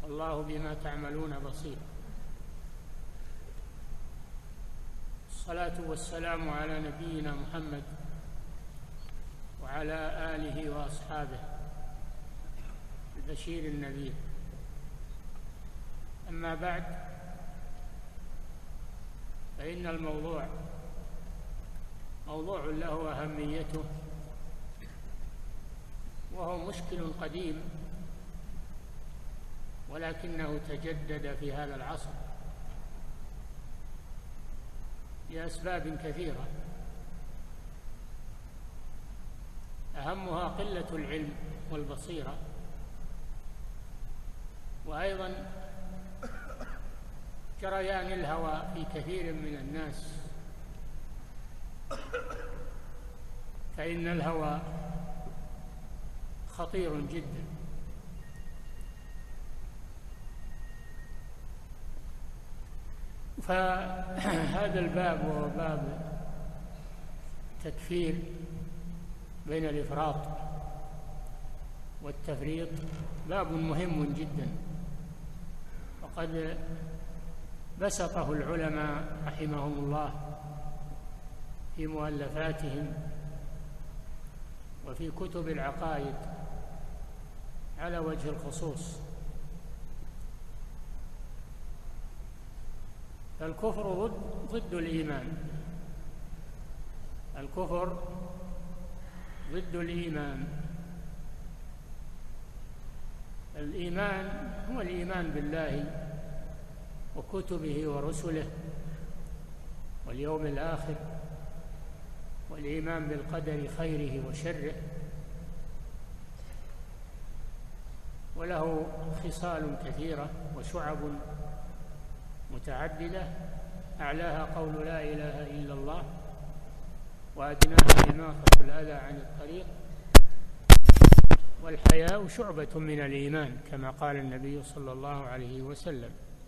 والله بما تعملون بصير. الصلاة والسلام على نبينا محمد وعلى آله وأصحابه البشير النذير. أما بعد، فإن الموضوع موضوع له أهميته، وهو مشكل قديم ولكنه تجدد في هذا العصر لأسباب كثيرة، أهمها قلة العلم والبصيرة، وأيضا جريان الهوى في كثير من الناس، فإن الهوى خطير جدا. فهذا الباب وهو باب تكفير بين الإفراط والتفريط باب مهم جدا، وقد بسطه العلماء رحمهم الله في مؤلفاتهم وفي كتب العقائد على وجه الخصوص. الكفر ضد الإيمان، الكفر ضد الإيمان. الإيمان هو الإيمان بالله وكتبه ورسله واليوم الآخر، والإيمان بالقدر خيره وشره، وله خصال كثيرة وشعب متعددة، أعلاها قول لا إله إلا الله، وأدناها إماطة الأذى عن الطريق، والحياء شعبة من الإيمان كما قال النبي صلى الله عليه وسلم.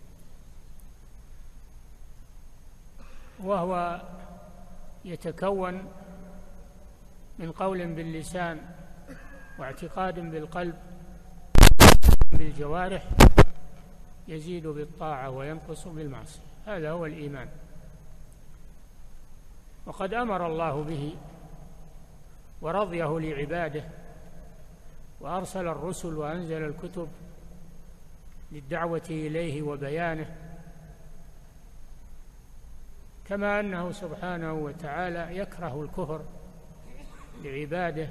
وهو يتكون من قول باللسان واعتقاد بالقلب بالجوارح، يزيد بالطاعة وينقص بالمعصية. هذا هو الإيمان، وقد أمر الله به ورضيه لعباده، وأرسل الرسل وأنزل الكتب للدعوة إليه وبيانه، كما أنه سبحانه وتعالى يكره الكفر لعباده: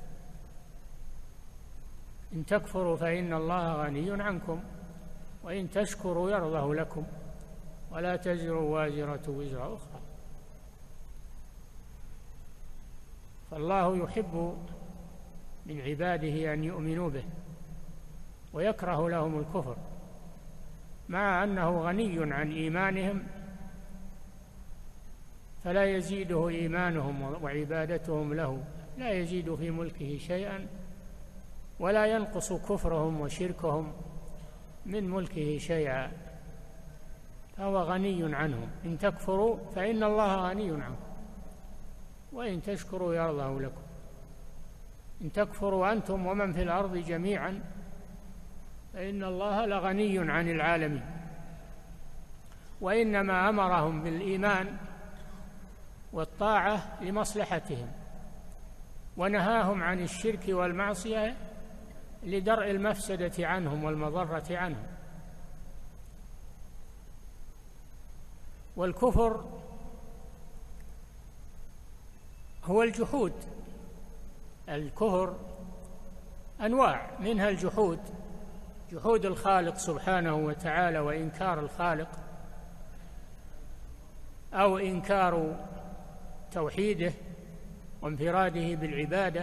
إن تكفروا فإن الله غني عنكم وإن تشكروا يرضه لكم ولا تزر وازرة وزر أخرى. فالله يحب من عباده أن يؤمنوا به ويكره لهم الكفر، مع أنه غني عن إيمانهم، فلا يزيده إيمانهم وعبادتهم له، لا يزيد في ملكه شيئا، ولا ينقص كفرهم وشركهم من ملكه شيئا، فهو غني عنهم. إن تكفروا فإن الله غني عنكم وإن تشكروا يرضه لكم. إن تكفروا أنتم ومن في الأرض جميعا فإن الله لغني عن العالمين. وإنما أمرهم بالإيمان والطاعة لمصلحتهم، ونهاهم عن الشرك والمعصية لدرء المفسدة عنهم والمضرة عنهم. والكفر هو الجحود. الكفر أنواع، منها الجحود، جحود الخالق سبحانه وتعالى وإنكار الخالق، أو إنكار توحيده وانفراده بالعبادة.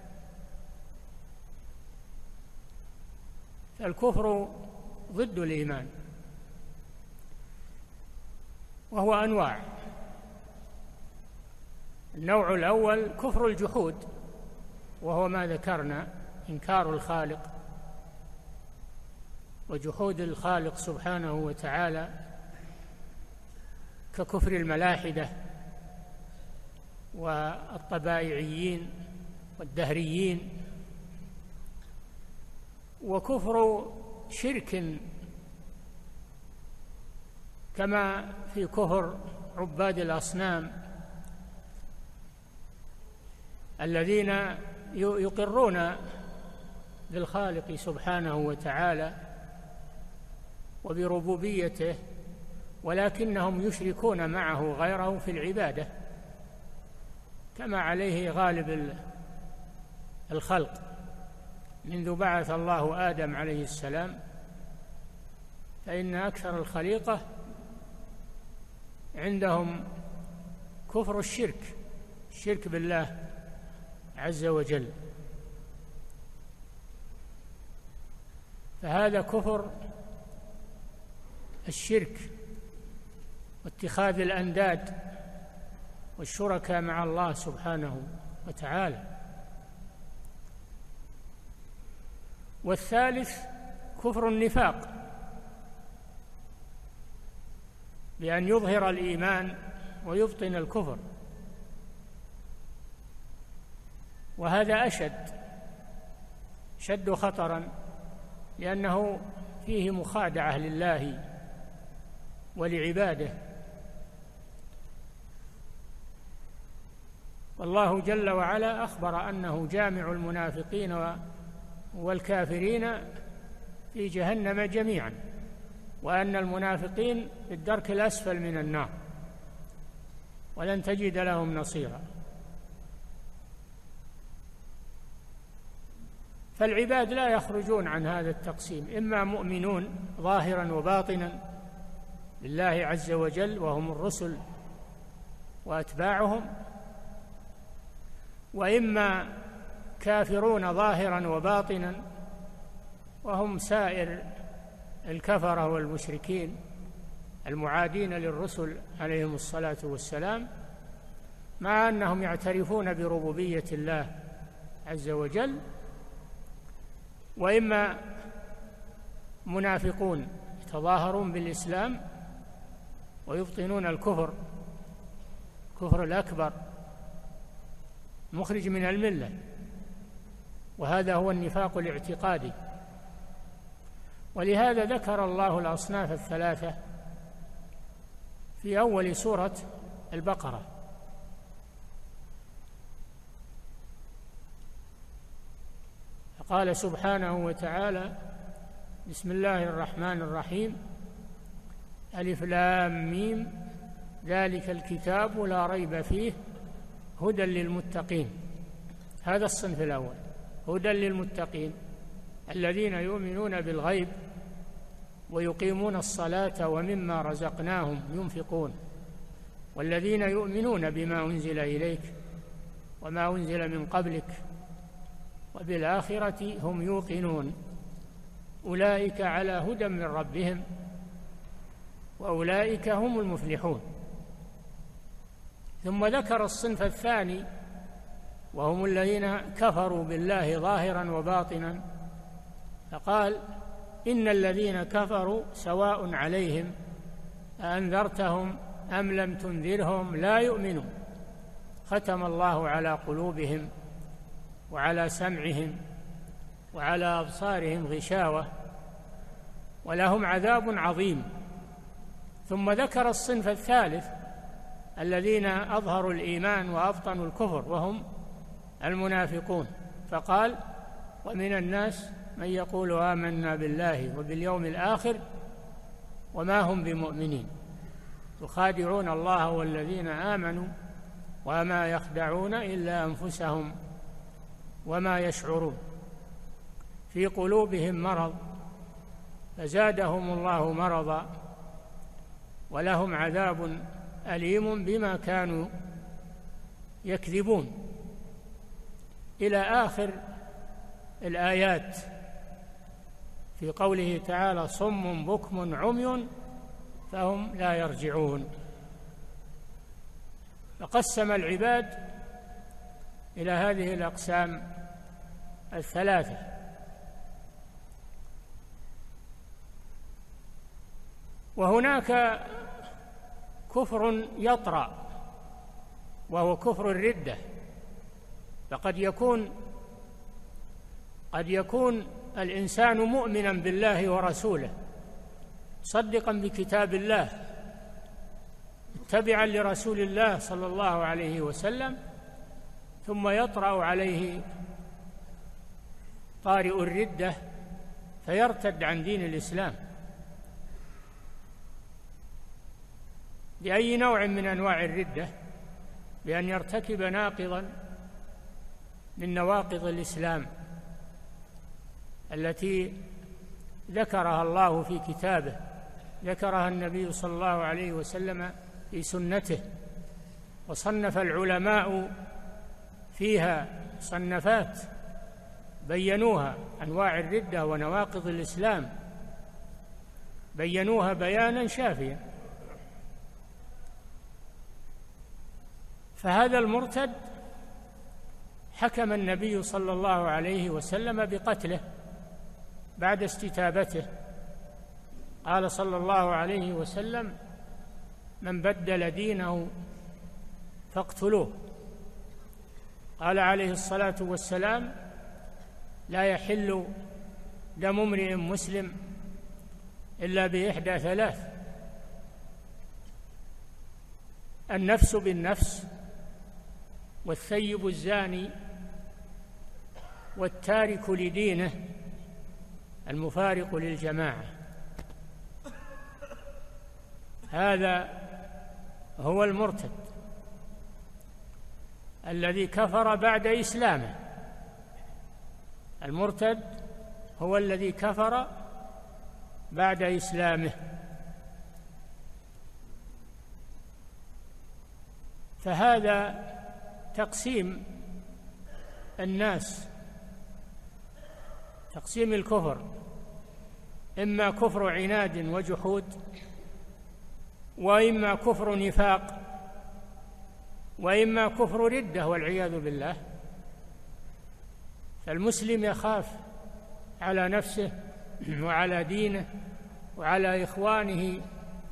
فالكفر ضد الإيمان، وهو أنواع. النوع الأول كفر الجحود، وهو ما ذكرنا: إنكار الخالق وجحود الخالق سبحانه وتعالى، ككفر الملاحدة والطبائعيين والدهريين. وكفر شرك كما في كفر عباد الأصنام الذين يقرون بالخالق سبحانه وتعالى وبربوبيته، ولكنهم يشركون معه غيره في العبادة كما عليه غالب الخلق منذ بعث الله آدم عليه السلام، فإن أكثر الخليقة عندهم كفر الشرك بالله عز وجل. فهذا كفر الشرك واتخاذ الأنداد والشركاء مع الله سبحانه وتعالى. والثالث كفر النفاق، بأن يظهر الإيمان ويبطن الكفر، وهذا أشد خطرا، لأنه فيه مخادعة لله ولعباده. والله جل وعلا أخبر أنه جامع المنافقين والكافرين في جهنم جميعا، وأن المنافقين في الدرك الأسفل من النار ولن تجد لهم نصيرا. فالعباد لا يخرجون عن هذا التقسيم، إما مؤمنون ظاهرا وباطنا لله عز وجل وهم الرسل وأتباعهم، وإما كافرون ظاهرا وباطنا وهم سائر الكفرة والمشركين المعادين للرسل عليهم الصلاة والسلام، مع أنهم يعترفون بربوبية الله عز وجل. وإما منافقون يتظاهرون بالإسلام ويبطنون الكفر الأكبر مخرج من الملة، وهذا هو النفاق الاعتقادي. ولهذا ذكر الله الأصناف الثلاثة في أول سورة البقرة. قال سبحانه وتعالى: بسم الله الرحمن الرحيم، ألف لام ميم، ذلك الكتاب لا ريب فيه هدى للمتقين. هذا الصنف الأول، هدى للمتقين الذين يؤمنون بالغيب ويقيمون الصلاة ومما رزقناهم ينفقون، والذين يؤمنون بما أنزل إليك وما أنزل من قبلك وبالآخرة هم يوقنون، أولئك على هدى من ربهم وأولئك هم المفلحون. ثم ذكر الصنف الثاني وهم الذين كفروا بالله ظاهرا وباطنا، فقال: إن الذين كفروا سواء عليهم أأنذرتهم أم لم تنذرهم لا يؤمنون، ختم الله على قلوبهم وعلى سمعهم وعلى أبصارهم غشاوة ولهم عذاب عظيم. ثم ذكر الصنف الثالث الذين أظهروا الإيمان وأبطنوا الكفر وهم المنافقون، فقال: ومن الناس من يقول آمنا بالله وباليوم الآخر وما هم بمؤمنين يخادعون الله والذين آمنوا وما يخدعون إلا أنفسهم وما يشعرون، في قلوبهم مرض فزادهم الله مرضا ولهم عذاب أليم بما كانوا يكذبون، إلى آخر الآيات في قوله تعالى: صم بكم عمي فهم لا يرجعون. فقسم العباد إلى هذه الأقسام الثلاثة. وهناك كفر يطرأ وهو كفر الردة، فقد يكون الإنسان مؤمنا بالله ورسوله، مصدقا بكتاب الله، متبعا لرسول الله صلى الله عليه وسلم، ثم يطرأ عليه طارئ الردة فيرتد عن دين الإسلام بأي نوع من أنواع الردة، بأن يرتكب ناقضا من نواقض الإسلام التي ذكرها الله في كتابه، ذكرها النبي صلى الله عليه وسلم في سنته، وصنف العلماء فيها صنفات بينوها، أنواع الردة ونواقض الإسلام بينوها بيانا شافيا. فهذا المرتد حكم النبي صلى الله عليه وسلم بقتله بعد استتابته، قال صلى الله عليه وسلم: من بدل دينه فاقتلوه. قال عليه الصلاة والسلام: لا يحل دم امرئ مسلم إلا بإحدى ثلاث: النفس بالنفس، والثيب الزاني، والتارك لدينه المفارق للجماعة. هذا هو المرتد الذي كفر بعد إسلامه. المرتد هو الذي كفر بعد إسلامه. فهذا تقسيم الناس، تقسيم الكفر: إما كفر عناد وجحود، وإما كفر نفاق، وإما كفر ردة والعياذ بالله. فالمسلم يخاف على نفسه وعلى دينه وعلى إخوانه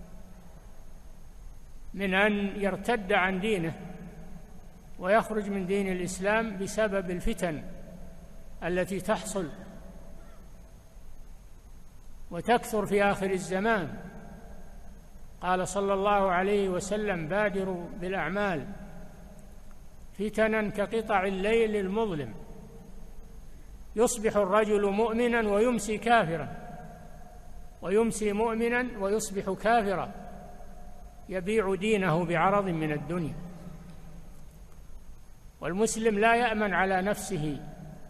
من أن يرتد عن دينه ويخرج من دين الإسلام بسبب الفتن التي تحصل وتكثر في آخر الزمان. قال صلى الله عليه وسلم: بادروا بالأعمال فتنا كقطع الليل المظلم، يصبح الرجل مؤمنا ويمسي كافرا، ويمسي مؤمنا ويصبح كافرا، يبيع دينه بعرض من الدنيا. والمسلم لا يأمن على نفسه،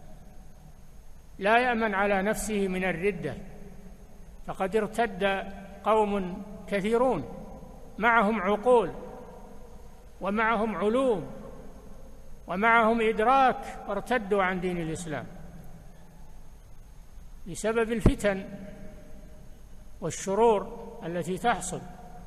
لا يأمن على نفسه من الردة. فقد ارتد قوم كثيرون معهم عقول ومعهم علوم ومعهم إدراك، وارتدوا عن دين الإسلام بسبب الفتن والشرور التي تحصل.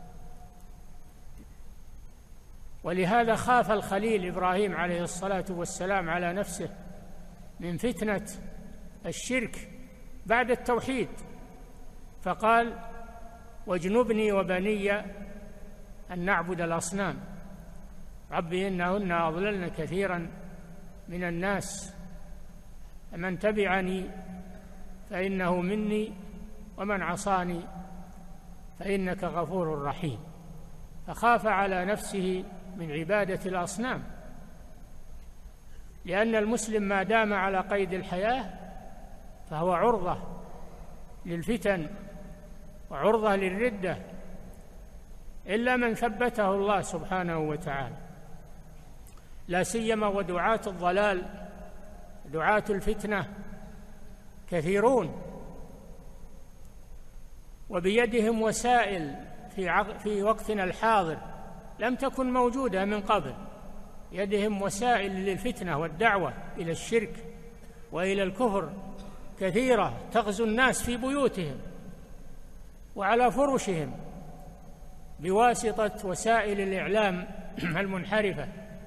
ولهذا خاف الخليل إبراهيم عليه الصلاة والسلام على نفسه من فتنة الشرك بعد التوحيد، فقال: واجنبني وبني أن نعبد الأصنام رب إنهن أضللن كثيرا من الناس، من تبعني فإنه مني ومن عصاني فإنك غفور رحيم. فخاف على نفسه من عبادة الأصنام، لأن المسلم ما دام على قيد الحياة فهو عرضة للفتن وعرضة للردة، إلا من ثبته الله سبحانه وتعالى، لا سيما ودعاة الضلال، دعاة الفتنة كثيرون، وبيدهم وسائل في وقتنا الحاضر لم تكن موجودة من قبل. يدهم وسائل للفتنة والدعوة إلى الشرك وإلى الكفر كثيرة، تغزو الناس في بيوتهم وعلى فرشهم بواسطة وسائل الإعلام المنحرفة.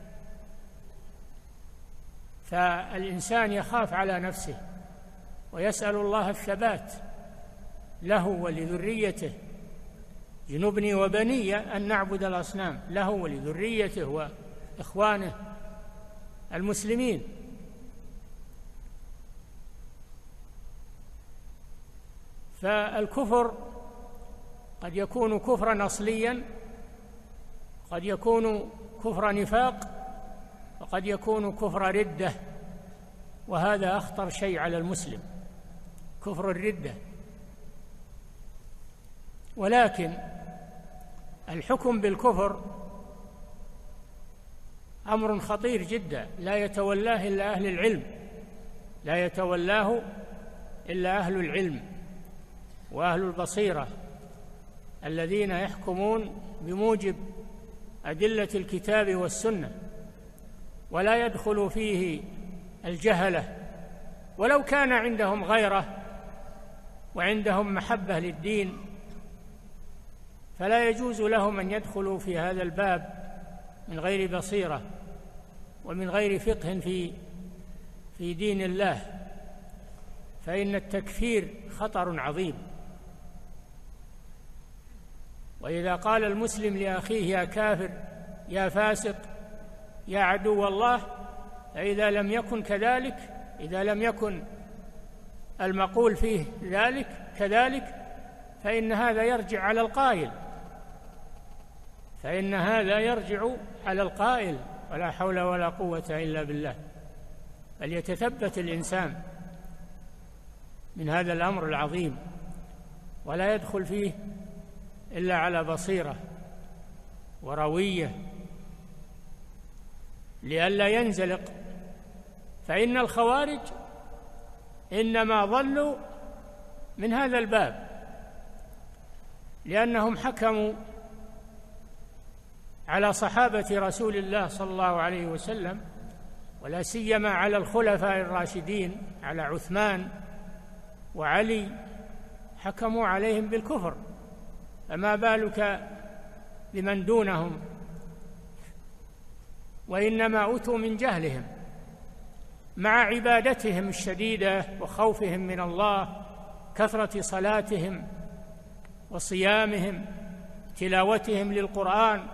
فالإنسان يخاف على نفسه ويسأل الله الثبات له ولذريته. جنبني وبني أن نعبد الأصنام، له ولذريته وإخوانه المسلمين. فالكفر قد يكون كفرا أصليا، قد يكون كفر نفاق، وقد يكون كفر ردة، وهذا أخطر شيء على المسلم، كفر الردة. ولكن الحكم بالكفر أمر خطير جدا، لا يتولاه إلا أهل العلم، لا يتولاه إلا أهل العلم وأهل البصيرة الذين يحكمون بموجب أدلة الكتاب والسنة، ولا يدخل فيه الجهلة ولو كان عندهم غيرة وعندهم محبة للدين، فلا يجوز لهم أن يدخلوا في هذا الباب من غير بصيرة ومن غير فقه في دين الله، فإن التكفير خطر عظيم. وإذا قال المسلم لأخيه يا كافر، يا فاسق، يا عدو الله، فإذا لم يكن كذلك، إذا لم يكن المقول فيه ذلك كذلك، فإن هذا يرجع على القائل، فإن هذا يرجع على القائل، ولا حول ولا قوة إلا بالله. فليتثبت الإنسان من هذا الأمر العظيم، ولا يدخل فيه إلا على بصيرة وروية لئلا ينزلق. فإن الخوارج إنما ضلوا من هذا الباب، لأنهم حكموا على صحابة رسول الله صلى الله عليه وسلم، ولا سيما على الخلفاء الراشدين، على عثمان وعلي، حكموا عليهم بالكفر، فما بالك بمن دونهم؟ وإنما أتوا من جهلهم مع عبادتهم الشديدة وخوفهم من الله، كثرة صلاتهم وصيامهم، تلاوتهم للقرآن،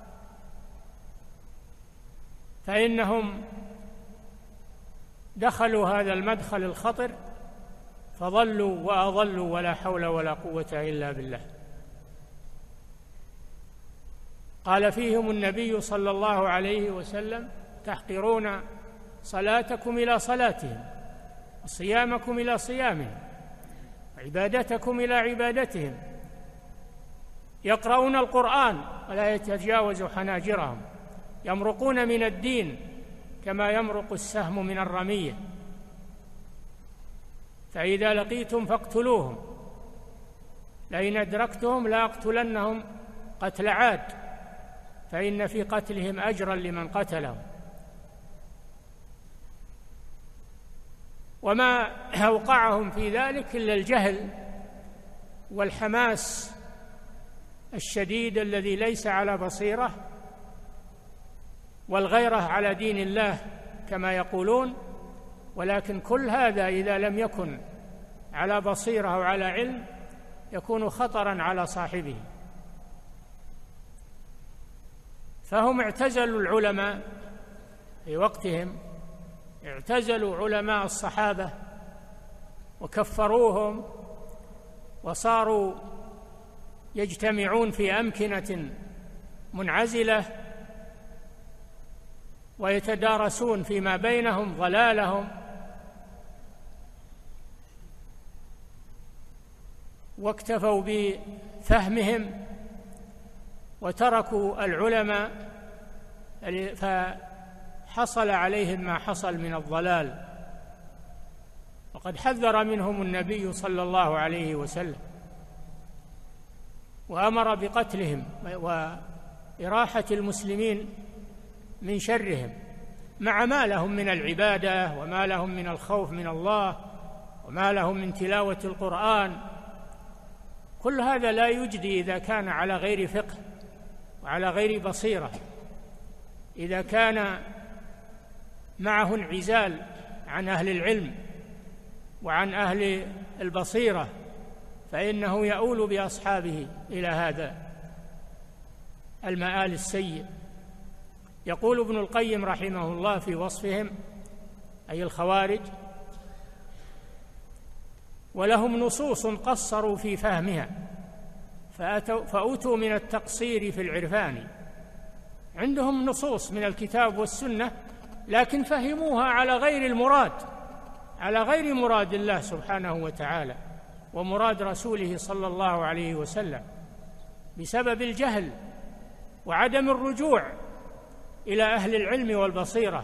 فإنهم دخلوا هذا المدخل الخطر فضلوا وأضلوا، ولا حول ولا قوة إلا بالله. قال فيهم النبي صلى الله عليه وسلم: تحقرون صلاتكم إلى صلاتهم، وصيامكم إلى صيامهم، وعبادتكم إلى عبادتهم، يقرؤون القرآن ولا يتجاوز حناجرهم، يمرقون من الدين كما يمرق السهم من الرمية، فإذا لقيتم فاقتلوهم، لئن أدركتهم لأقتلنهم قتل عاد، فإن في قتلهم أجرا لمن قتلهم. وما أوقعهم في ذلك إلا الجهل والحماس الشديد الذي ليس على بصيرة، والغيرة على دين الله كما يقولون. ولكن كل هذا إذا لم يكن على بصيرة أو على علم يكون خطرا على صاحبه. فهم اعتزلوا العلماء في وقتهم، اعتزلوا علماء الصحابة وكفروهم، وصاروا يجتمعون في أمكنة منعزلة ويتدارسون فيما بينهم ضلالهم، واكتفوا بفهمهم وتركوا العلماء، فحصل عليهم ما حصل من الضلال. وقد حذر منهم النبي صلى الله عليه وسلم وأمر بقتلهم وإراحة المسلمين من شرهم، مع ما لهم من العبادة وما لهم من الخوف من الله وما لهم من تلاوة القرآن. كل هذا لا يجدي إذا كان على غير فقه وعلى غير بصيرة. إذا كان معه انعزال عن أهل العلم وعن أهل البصيرة فإنه يؤول بأصحابه إلى هذا المآل السيء. يقول ابن القيم رحمه الله في وصفهم، أي الخوارج: ولهم نصوص قصروا في فهمها فأوتوا من التقصير في العرفان. عندهم نصوص من الكتاب والسنة لكن فهموها على غير المراد، على غير مراد الله سبحانه وتعالى ومراد رسوله صلى الله عليه وسلم، بسبب الجهل وعدم الرجوع إلى أهل العلم والبصيرة،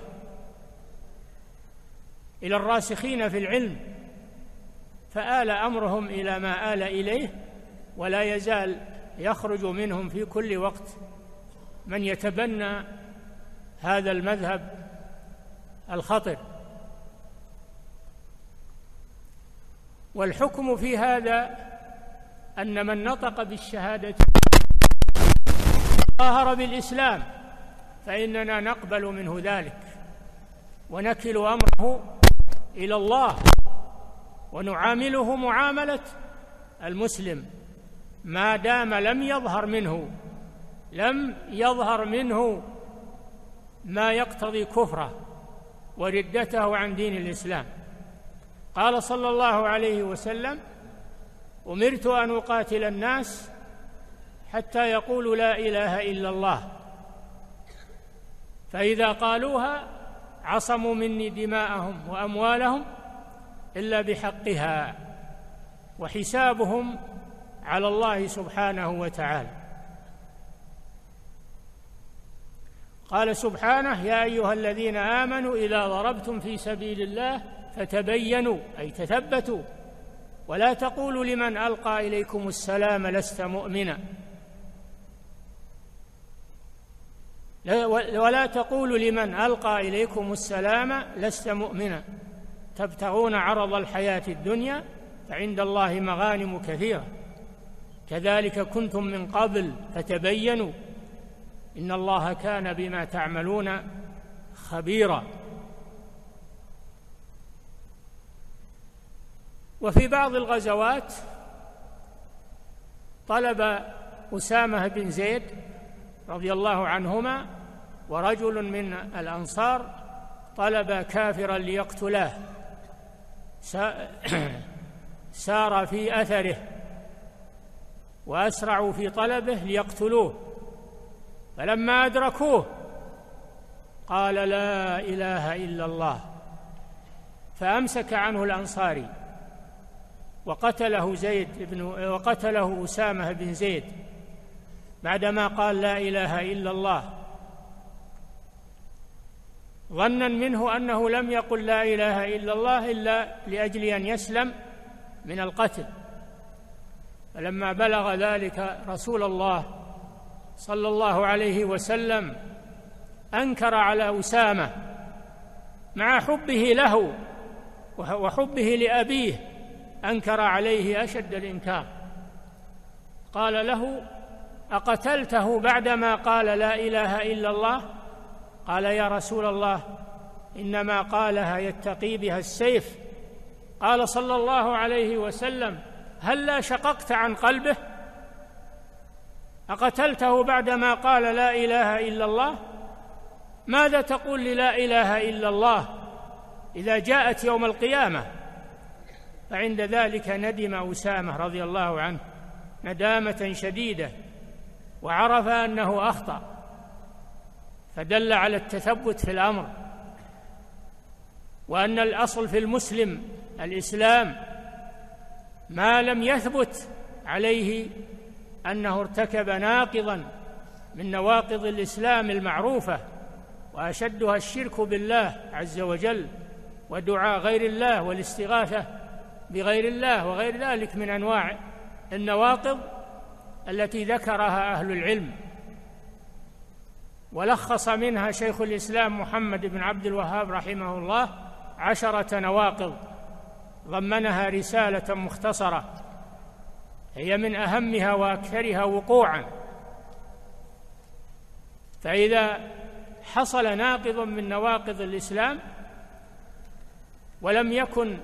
إلى الراسخين في العلم، فآل أمرهم إلى ما آل إليه، ولا يزال يخرج منهم في كل وقت من يتبنى هذا المذهب الخطر. والحكم في هذا أن من نطق بالشهادة ظاهر بالإسلام فإننا نقبل منه ذلك ونكل أمره إلى الله ونعامله معاملة المسلم ما دام لم يظهر منه ما يقتضي كفره وردته عن دين الإسلام. قال صلى الله عليه وسلم: أمرت أن أقاتل الناس حتى يقولوا لا إله إلا الله، فإذا قالوها عصموا مني دماءهم وأموالهم إلا بحقها وحسابهم على الله سبحانه وتعالى. قال سبحانه: يا أيها الذين آمنوا إذا ضربتم في سبيل الله فتبينوا، أي تثبتوا، ولا تقولوا لمن ألقى إليكم السلام لست مؤمنا، ولا تقولوا لمن ألقى إليكم السلام لست مؤمنا تبتغون عرض الحياة الدنيا فعند الله مغانم كثيرة كذلك كنتم من قبل فتبينوا إن الله كان بما تعملون خبيرا. وفي بعض الغزوات طلب أسامة بن زيد رضي الله عنهما ورجل من الأنصار طلب كافرا ليقتلاه، سار في أثره وأسرعوا في طلبه ليقتلوه، فلما أدركوه قال لا إله إلا الله، فأمسك عنه الأنصاري وقتله أسامة بن زيد بعدما قال لا إله إلا الله، ظنا منه أنه لم يقل لا إله إلا الله إلا لأجل أن يسلم من القتل. فلما بلغ ذلك رسول الله صلى الله عليه وسلم أنكر على أسامة مع حبه له وحبه لأبيه، أنكر عليه أشد الإنكار، قال له أقتلته بعدما قال لا إله إلا الله؟ قال يا رسول الله إنما قالها يتقي بها السيف. قال صلى الله عليه وسلم هلا شققت عن قلبه؟ أقتلته بعدما قال لا إله إلا الله؟ ماذا تقول للا إله إلا الله إذا جاءت يوم القيامة؟ فعند ذلك ندم أسامة رضي الله عنه ندامة شديدة وعرف أنه أخطأ، فدل على التثبت في الأمر، وأن الأصل في المسلم الإسلام ما لم يثبت عليه أنه ارتكب ناقضا من نواقض الإسلام المعروفة، وأشدها الشرك بالله عز وجل ودعاء غير الله والاستغاثة بغير الله وغير ذلك من أنواع النواقض التي ذكرها أهل العلم، ولخص منها شيخ الإسلام محمد بن عبد الوهاب رحمه الله 10 نواقض ضمنها رسالة مختصرة هي من أهمها وأكثرها وقوعا. فإذا حصل ناقض من نواقض الإسلام ولم يكن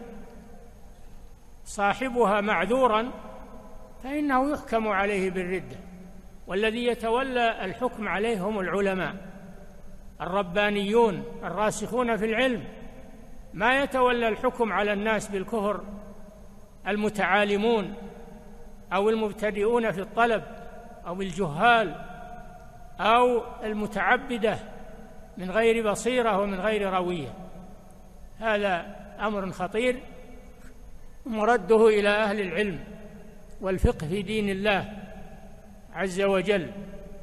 صاحبها معذورا فإنه يحكم عليه بالردة، والذي يتولى الحكم عليه هم العلماء الربانيون الراسخون في العلم، ما يتولى الحكم على الناس بالكفر المتعالمون أو المبتدئون في الطلب أو الجهال أو المتعبدة من غير بصيرة ومن غير روية. هذا أمر خطير مرده إلى أهل العلم والفقه في دين الله عز وجل.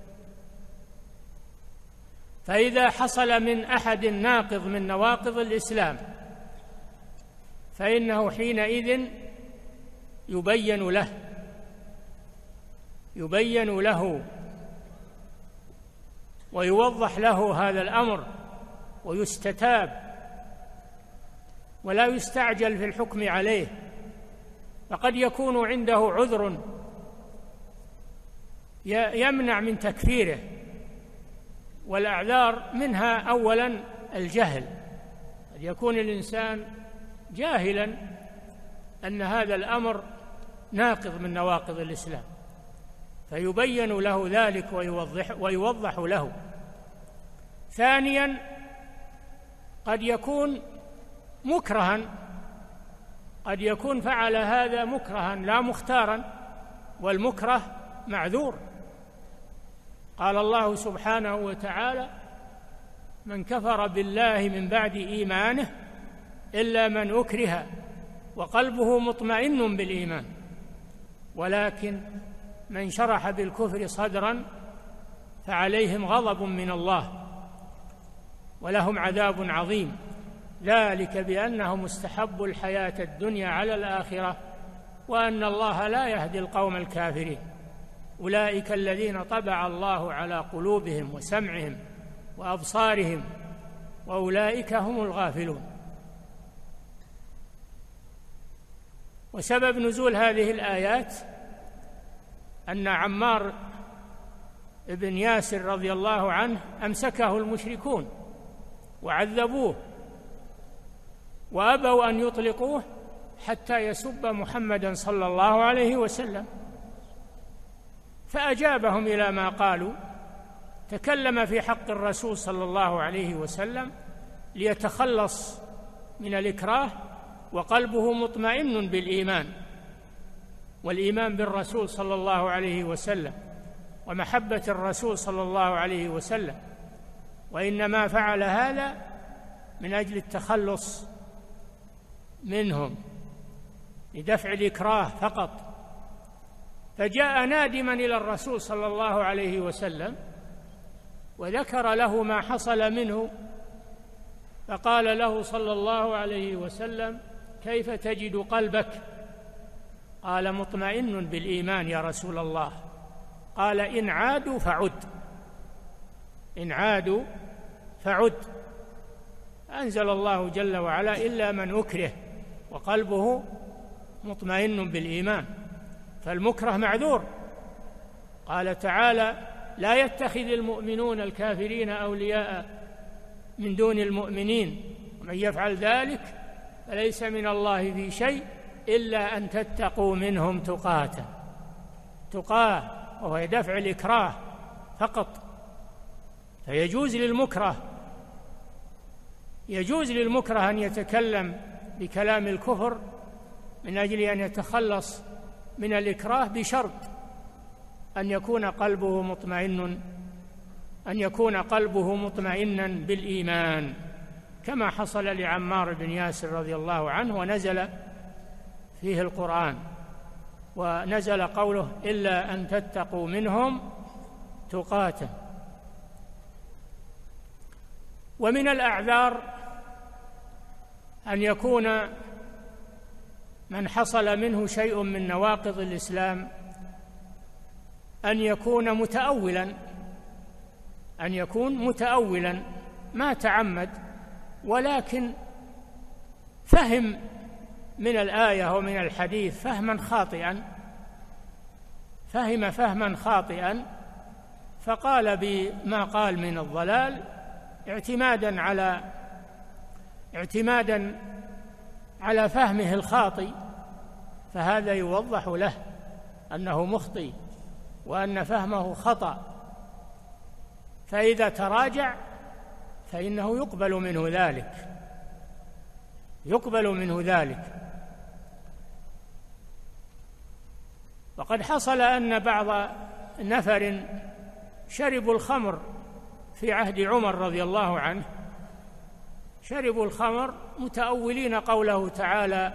فإذا حصل من أحد ناقض من نواقض الإسلام فإنه حينئذ يبين له ويوضح له هذا الأمر ويستتاب، ولا يستعجل في الحكم عليه، فقد يكون عنده عذر يمنع من تكفيره، والأعذار منها أولا الجهل. قد يكون الإنسان جاهلا أن هذا الأمر ناقض من نواقض الإسلام، فيبين له ذلك ويوضح له. ثانيا قد يكون مكرها، قد يكون فعل هذا مكرها لا مختارا، والمكره معذور. قال الله سبحانه وتعالى: من كفر بالله من بعد إيمانه إلا من أكره وقلبه مطمئن بالإيمان، ولكن من شرح بالكفر صدرا فعليهم غضب من الله ولهم عذاب عظيم، ذلك بأنهم استحبوا الحياة الدنيا على الآخرة وأن الله لا يهدي القوم الكافرين، أولئك الذين طبع الله على قلوبهم وسمعهم وأبصارهم وأولئك هم الغافلون. وسبب نزول هذه الآيات أن عمار بن ياسر رضي الله عنه أمسكه المشركون وعذبوه وأبوا أن يطلقوه حتى يسب محمدا صلى الله عليه وسلم، فأجابهم إلى ما قالوا، تكلم في حق الرسول صلى الله عليه وسلم ليتخلص من الإكراه وقلبه مطمئن بالإيمان والإيمان بالرسول صلى الله عليه وسلم ومحبة الرسول صلى الله عليه وسلم، وإنما فعل هذا من أجل التخلص منهم لدفع الإكراه فقط. فجاء نادما إلى الرسول صلى الله عليه وسلم وذكر له ما حصل منه، فقال له صلى الله عليه وسلم: كيف تجد قلبك؟ قال: مطمئن بالإيمان يا رسول الله. قال: إن عادوا فعد، إن عادوا فعد. أنزل الله جل وعلا: إلا من أكره وقلبه مطمئن بالإيمان، فالمكره معذور. قال تعالى: لا يتخذ المؤمنون الكافرين أولياء من دون المؤمنين ومن يفعل ذلك فليس من الله في شيء إلا أن تتقوا منهم تقاه، وهو دفع الإكراه فقط. فيجوز للمكره أن يتكلم بكلام الكفر من أجل أن يتخلص من الإكراه، بشرط أن يكون قلبه مطمئنا بالإيمان، كما حصل لعمار بن ياسر رضي الله عنه ونزل فيه القرآن، ونزل قوله: إلا أن تتقوا منهم تقاة. ومن الأعذار أن يكون من حصل منه شيء من نواقض الإسلام أن يكون متأولا ما تعمد، ولكن فهم من الآية ومن الحديث فهما خاطئا فقال بما قال من الضلال اعتمادا على فهمه الخاطئ، فهذا يوضح له أنه مخطئ وأن فهمه خطأ، فإذا تراجع فإنه يقبل منه ذلك. وقد حصل أن بعض نفر شربوا الخمر في عهد عمر رضي الله عنه، شربوا الخمر متأولين قوله تعالى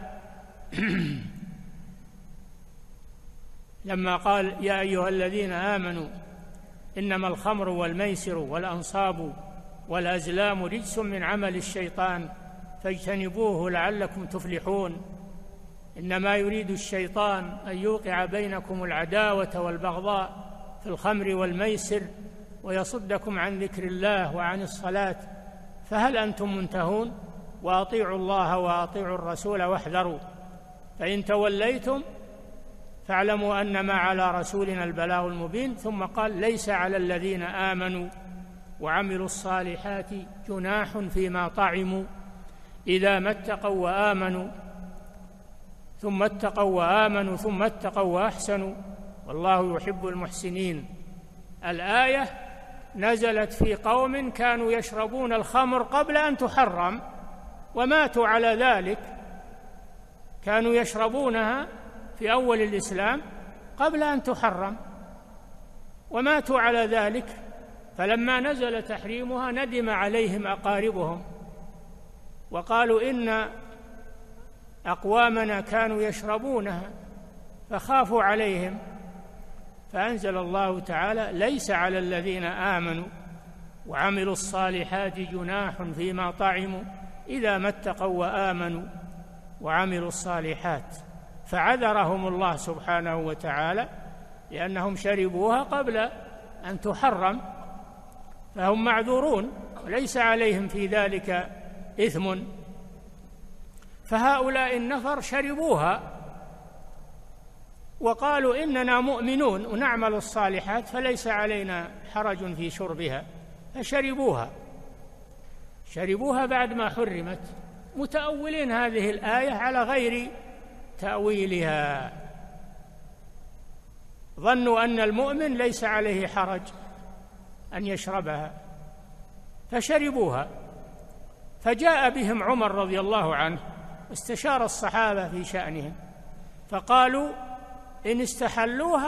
لما قال يا أيها الذين آمنوا إنما الخمر والميسر والأنصاب والأزلام رجس من عمل الشيطان فاجتنبوه لعلكم تفلحون إنما يريد الشيطان أن يوقع بينكم العداوة والبغضاء في الخمر والميسر ويصدكم عن ذكر الله وعن الصلاة فهل أنتم منتهون وأطيعوا الله وأطيعوا الرسول واحذروا فإن توليتم فاعلموا أنما على رسولنا البلاغ المبين. ثم قال ليس على الذين آمنوا وعملوا الصالحات جناح فيما طعموا إذا ما اتقوا وآمنوا ثم اتقوا وآمنوا ثم اتقوا وأحسنوا والله يحب المحسنين. الآية نزلت في قوم كانوا يشربون الخمر قبل أن تحرم وماتوا على ذلك، كانوا يشربونها في أول الإسلام قبل أن تحرم وماتوا على ذلك، فلما نزل تحريمها ندم عليهم أقاربهم وقالوا إن أقوامنا كانوا يشربونها فخافوا عليهم، فأنزل الله تعالى ليس على الذين آمنوا وعملوا الصالحات جناح فيما طعموا إذا ما اتقوا وآمنوا وعملوا الصالحات، فعذرهم الله سبحانه وتعالى لأنهم شربوها قبل أن تحرم فهم معذورون وليس عليهم في ذلك إثم. فهؤلاء النفر شربوها وقالوا إننا مؤمنون ونعمل الصالحات فليس علينا حرج في شربها، فشربوها بعد ما حرمت متأولين هذه الآية على غير تأويلها، ظنوا أن المؤمن ليس عليه حرج أن يشربها فشربوها. فجاء بهم عمر رضي الله عنه واستشار الصحابة في شأنهم فقالوا إن استحلوها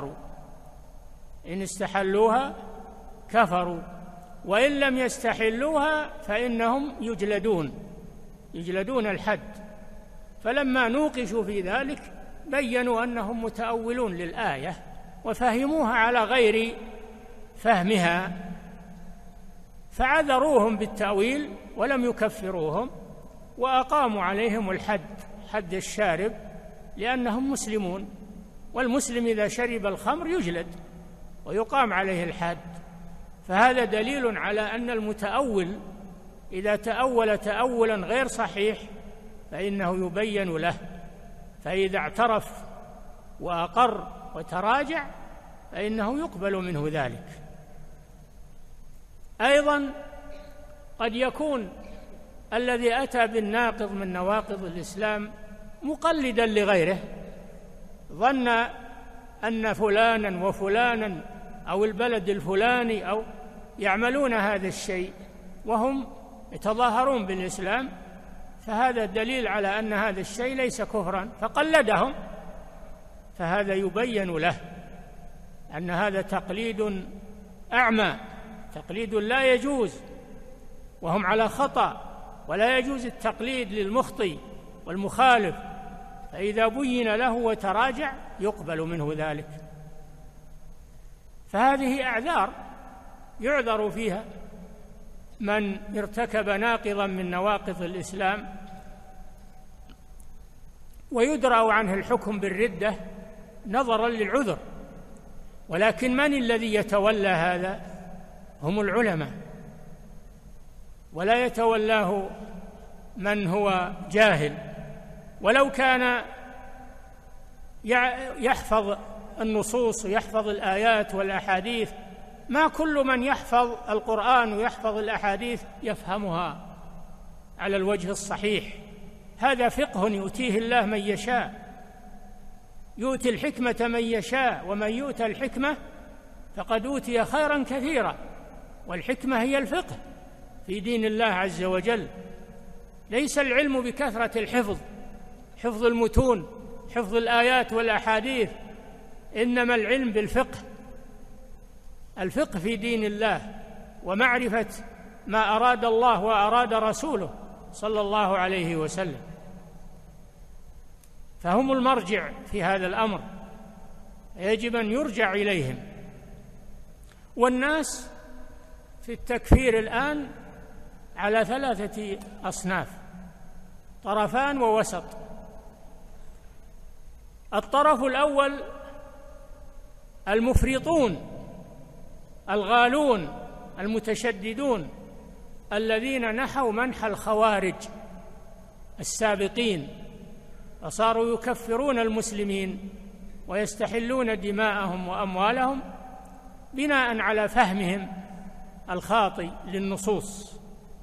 كفروا وإن لم يستحلوها فإنهم يجلدون الحد. فلما نوقشوا في ذلك بيّنوا أنهم متأولون للآية وفهموها على غير فهمها، فعذروهم بالتأويل ولم يكفروهم وأقاموا عليهم الحد، حد الشارب، لأنهم مسلمون، والمسلم إذا شرب الخمر يجلد ويقام عليه الحد. فهذا دليل على أن المتأول إذا تأول تأولا غير صحيح فإنه يبين له، فإذا اعترف وأقر وتراجع فإنه يقبل منه ذلك. أيضا قد يكون الذي أتى بالناقض من نواقض الإسلام مقلدا لغيره، ظن أن فلانا وفلانا أو البلد الفلاني أو يعملون هذا الشيء وهم يتظاهرون بالإسلام، فهذا دليل على أن هذا الشيء ليس كفرا فقلدهم، فهذا يبين له أن هذا تقليد أعمى، تقليد لا يجوز وهم على خطأ، ولا يجوز التقليد للمخطئ والمخالف، فإذا بين له وتراجع يقبل منه ذلك. فهذه أعذار يعذر فيها من ارتكب ناقضا من نواقض الإسلام ويدرأ عنه الحكم بالردة نظرا للعذر، ولكن من الذي يتولى هذا؟ هم العلماء، ولا يتولاه من هو جاهل، ولو كان يحفظ النصوص ويحفظ الآيات والأحاديث. ما كل من يحفظ القرآن ويحفظ الأحاديث يفهمها على الوجه الصحيح، هذا فقه يؤتيه الله من يشاء، يؤتي الحكمة من يشاء، ومن يؤتى الحكمة فقد أوتي خيرا كثيرا، والحكمة هي الفقه في دين الله عز وجل. ليس العلم بكثرة الحفظ، حفظ المتون، حفظ الآيات والأحاديث، إنما العلم بالفقه، الفقه في دين الله ومعرفة ما أراد الله وأراد رسوله صلى الله عليه وسلم، فهم المرجع في هذا الأمر، يجب أن يرجع إليهم. والناس في التكفير الآن على 3 أصناف، طرفان ووسط. الطرف الأول المفرطون الغالون المتشددون الذين نحوا منح الخوارج السابقين، فصاروا يكفرون المسلمين ويستحلون دماءهم وأموالهم بناء على فهمهم الخاطئ للنصوص،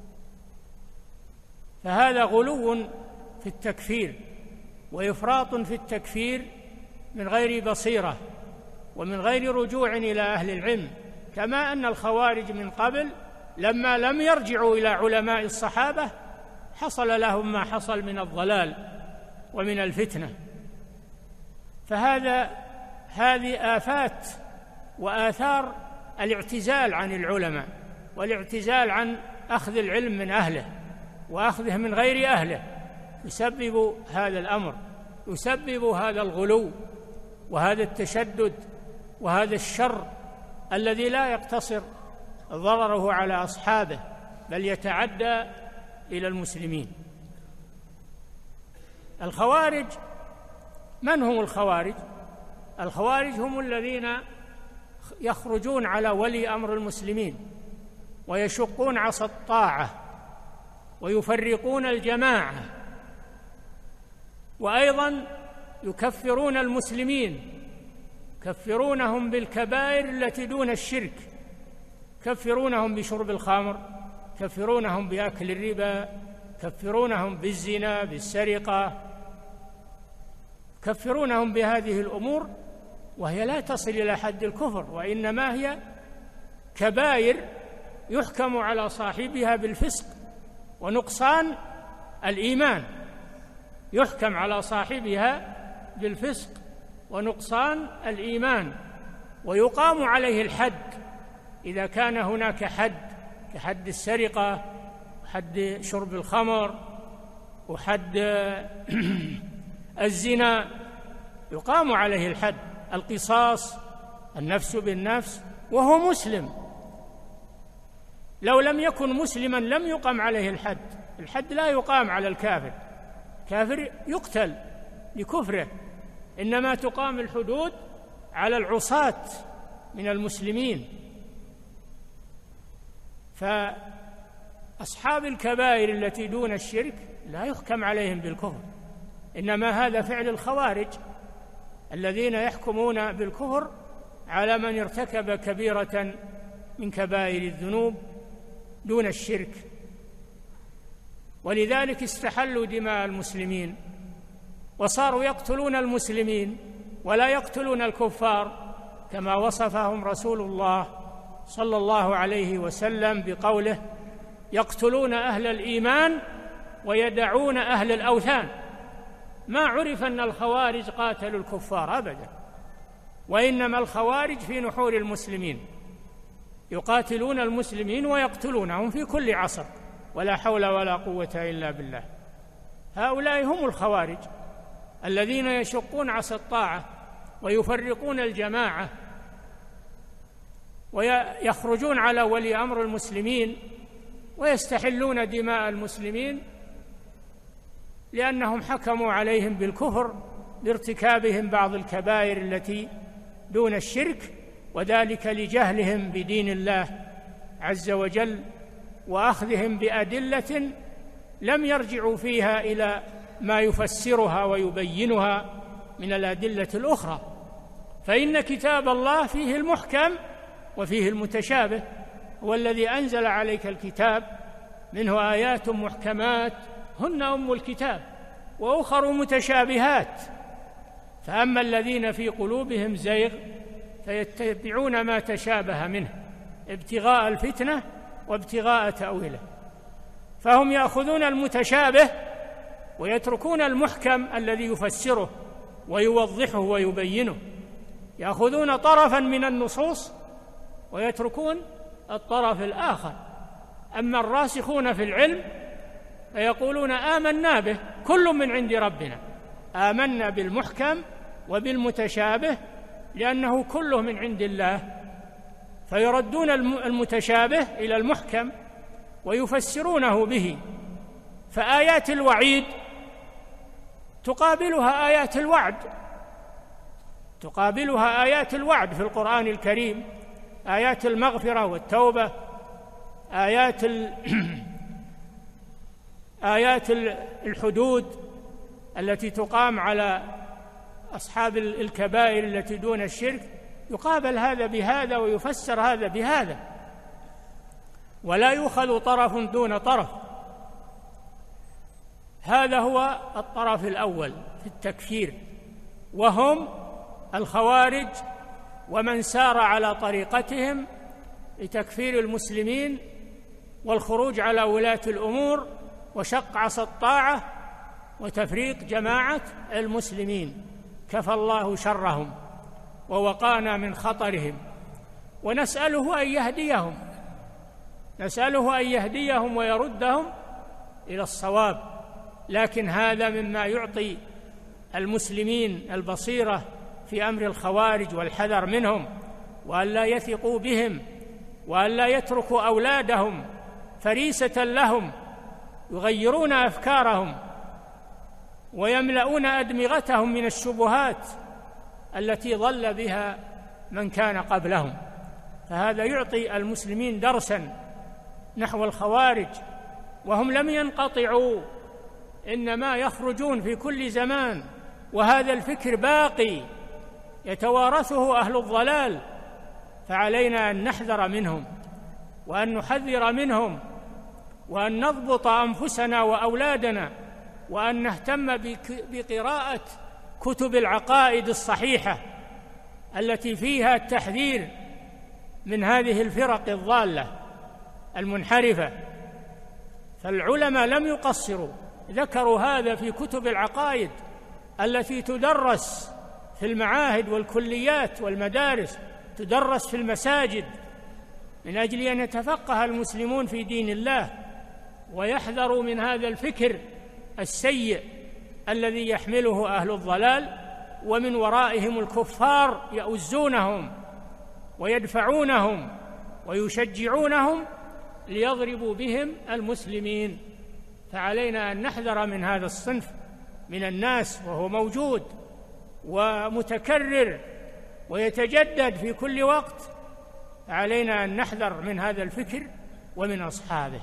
فهذا غلو في التكفير وإفراط في التكفير من غير بصيرة ومن غير رجوع إلى أهل العلم، كما أن الخوارج من قبل لما لم يرجعوا إلى علماء الصحابة حصل لهم ما حصل من الضلال ومن الفتنة. هذه آفات وآثار الاعتزال عن العلماء والاعتزال عن أخذ العلم من أهله وأخذه من غير أهله، يسبب هذا الأمر، يسبب هذا الغلو وهذا التشدد وهذا الشر الذي لا يقتصر ضرره على أصحابه بل يتعدى إلى المسلمين. الخوارج، من هم الخوارج؟ الخوارج هم الذين يخرجون على ولي أمر المسلمين ويشقون عصا الطاعة ويفرقون الجماعة، وأيضا يكفرون المسلمين، يكفرونهم بالكبائر التي دون الشرك، يكفرونهم بشرب الخمر، يكفرونهم بأكل الربا، يكفرونهم بالزنا بالسرقة، يكفرونهم بهذه الأمور وهي لا تصل إلى حد الكفر، وإنما هي كبائر يحكم على صاحبها بالفسق ونقصان الإيمان، يحكم على صاحبها بالفسق ونقصان الإيمان، ويقام عليه الحد إذا كان هناك حد كحد السرقة وحد شرب الخمر وحد الزنا، يقام عليه الحد، القصاص، النفس بالنفس وهو مسلم. لو لم يكن مسلما لم يقام عليه الحد، الحد لا يقام على الكافر، كافر يقتل لكفره، إنما تقام الحدود على العصاة من المسلمين. فأصحاب الكبائر التي دون الشرك لا يحكم عليهم بالكفر، إنما هذا فعل الخوارج الذين يحكمون بالكفر على من ارتكب كبيرة من كبائر الذنوب دون الشرك، ولذلك استحلوا دماء المسلمين وصاروا يقتلون المسلمين ولا يقتلون الكفار، كما وصفهم رسول الله صلى الله عليه وسلم بقوله: يقتلون أهل الإيمان ويدعون أهل الأوثان. ما عرف أن الخوارج قاتلوا الكفار أبدا، وإنما الخوارج في نحور المسلمين يقاتلون المسلمين ويقتلونهم في كل عصر، ولا حول ولا قوة إلا بالله. هؤلاء هم الخوارج الذين يشقون عصا الطاعة ويفرقون الجماعة ويخرجون على ولي أمر المسلمين ويستحلون دماء المسلمين لأنهم حكموا عليهم بالكفر بارتكابهم بعض الكبائر التي دون الشرك، وذلك لجهلهم بدين الله عز وجل وأخذهم بأدلة لم يرجعوا فيها إلى ما يفسرها ويبينها من الأدلة الأخرى. فإن كتاب الله فيه المحكم وفيه المتشابه، هو الذي أنزل عليك الكتاب منه آيات محكمات هن أم الكتاب وأخر متشابهات، فأما الذين في قلوبهم زيغ فيتبعون ما تشابه منه ابتغاء الفتنة وابتغاء تأويله، فهم يأخذون المتشابه ويتركون المحكم الذي يفسره ويوضحه ويبينه. يأخذون طرفا من النصوص ويتركون الطرف الآخر. أما الراسخون في العلم فيقولون آمنا به كل من عند ربنا، آمنا بالمحكم وبالمتشابه لأنه كله من عند الله، فيردون المتشابه إلى المحكم ويفسرونه به. فآيات الوعيد تقابلها آيات الوعد في القرآن الكريم، آيات المغفرة والتوبة، آيات الحدود التي تقام على أصحاب الكبائر التي دون الشرك، يقابل هذا بهذا ويفسر هذا بهذا، ولا يؤخذ طرف دون طرف. هذا هو الطرف الأول في التكفير، وهم الخوارج ومن سار على طريقتهم لتكفير المسلمين والخروج على ولاة الأمور وشق عصا الطاعة وتفريق جماعة المسلمين. كفى الله شرهم ووقانا من خطرهم، ونسأله أن يهديهم ويردهم إلى الصواب. لكن هذا مما يعطي المسلمين البصيرة في أمر الخوارج والحذر منهم، وأن لا يثقوا بهم، وأن لا يتركوا أولادهم فريسة لهم يغيرون أفكارهم ويملؤون أدمغتهم من الشبهات التي ضل بها من كان قبلهم. فهذا يعطي المسلمين درسا نحو الخوارج، وهم لم ينقطعوا، إنما يخرجون في كل زمان، وهذا الفكر باقي يتوارثه أهل الضلال. فعلينا أن نحذر منهم وأن نحذر منهم وأن نضبط أنفسنا وأولادنا، وأن نهتم بقراءة كتب العقائد الصحيحة التي فيها التحذير من هذه الفرق الضالة المنحرفة. فالعلماء لم يقصروا، ذكروا هذا في كتب العقائد التي تدرس في المعاهد والكليات والمدارس، تدرس في المساجد، من أجل أن يتفقه المسلمون في دين الله ويحذروا من هذا الفكر السيء الذي يحمله أهل الضلال، ومن ورائهم الكفار يؤزونهم ويدفعونهم ويشجعونهم ليضربوا بهم المسلمين. فعلينا أن نحذر من هذا الصنف من الناس، وهو موجود ومتكرر ويتجدد في كل وقت. علينا أن نحذر من هذا الفكر ومن أصحابه.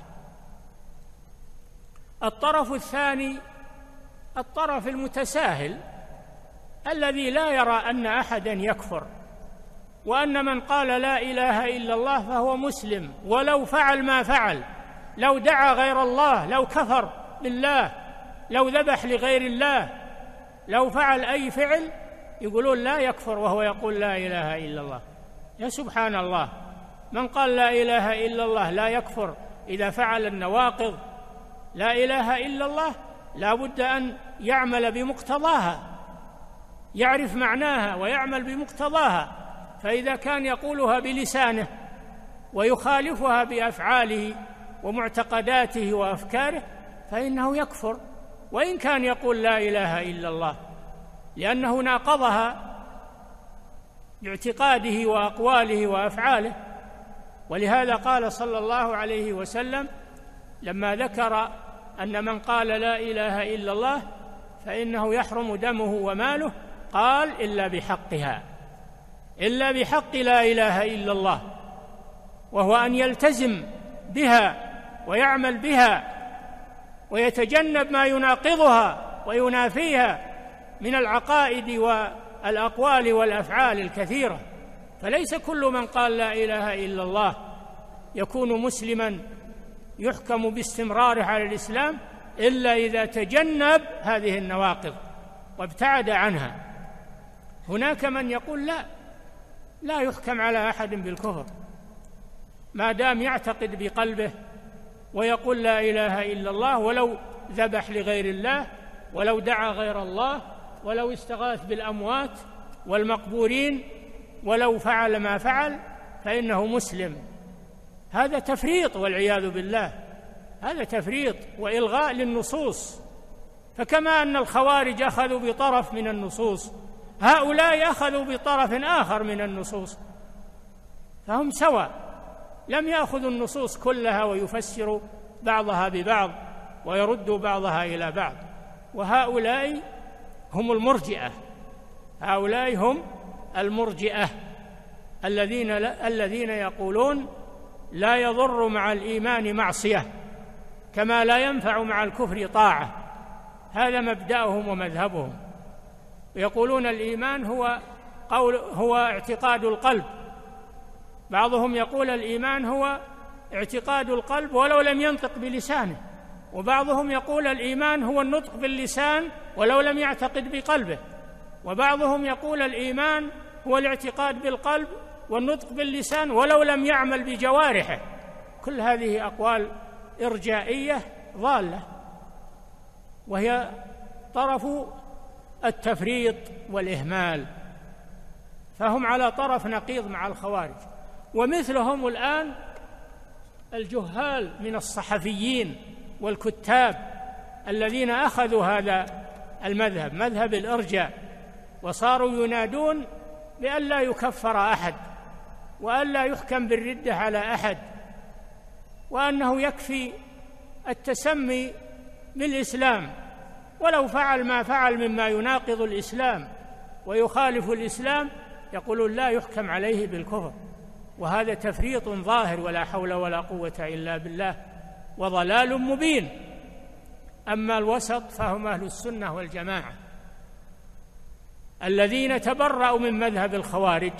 الطرف الثاني الطرف المتساهل الذي لا يرى أن أحدا يكفر، وأن من قال لا إله إلا الله فهو مسلم ولو فعل ما فعل، لو دعا غير الله، لو كفر بالله، لو ذبح لغير الله، لو فعل أي فعل، يقولون لا يكفر وهو يقول لا إله إلا الله. يا سبحان الله، من قال لا إله إلا الله لا يكفر إذا فعل النواقض. لا إله إلا الله لا بد أن يعمل بمقتضاها، يعرف معناها ويعمل بمقتضاها. فإذا كان يقولها بلسانه ويخالفها بأفعاله ومعتقداته وأفكاره فإنه يكفر، وإن كان يقول لا إله إلا الله، لأنه ناقضها باعتقاده وأقواله وأفعاله. ولهذا قال صلى الله عليه وسلم لما ذكر أن من قال لا إله إلا الله فإنه يحرم دمه وماله، قال إلا بحقها، إلا بحق لا إله إلا الله، وهو أن يلتزم بها ويعمل بها ويتجنب ما يناقضها وينافيها من العقائد والأقوال والأفعال الكثيرة. فليس كل من قال لا إله إلا الله يكون مسلما يحكم باستمراره على الإسلام إلا إذا تجنب هذه النواقض وابتعد عنها. هناك من يقول لا يحكم على أحد بالكفر ما دام يعتقد بقلبه ويقول لا إله إلا الله، ولو ذبح لغير الله، ولو دعا غير الله، ولو استغاث بالأموات والمقبورين ولو فعل ما فعل فإنه مسلم. هذا تفريط والعياذ بالله، هذا تفريط وإلغاء للنصوص. فكما أن الخوارج أخذوا بطرف من النصوص، هؤلاء أخذوا بطرف آخر من النصوص، فهم سواء، لم يأخذوا النصوص كلها ويفسروا بعضها ببعض ويردوا بعضها إلى بعض. وهؤلاء هم المرجئة الذين يقولون لا يضر مع الإيمان معصية كما لا ينفع مع الكفر طاعة. هذا مبدأهم ومذهبهم. يقولون الإيمان هو اعتقاد القلب. بعضهم يقول الإيمان هو اعتقاد القلب ولو لم ينطق بلسانه، وبعضهم يقول الإيمان هو النطق باللسان ولو لم يعتقد بقلبه، وبعضهم يقول الإيمان هو الاعتقاد بالقلب والنطق باللسان ولو لم يعمل بجوارحه. كل هذه أقوال إرجائية ضالة، وهي طرف التفريط والإهمال، فهم على طرف نقيض مع الخوارج. ومثلهم الآن الجهال من الصحفيين والكتاب الذين أخذوا هذا المذهب، مذهب الإرجاء، وصاروا ينادون بأن لا يكفر أحد وأن لا يحكم بالردة على أحد، وأنه يكفي التسمي بالإسلام ولو فعل ما فعل مما يناقض الإسلام ويخالف الإسلام، يقولون لا يحكم عليه بالكفر. وهذا تفريط ظاهر ولا حول ولا قوة إلا بالله، وضلال مبين. أما الوسط فهم أهل السنة والجماعة الذين تبرأوا من مذهب الخوارج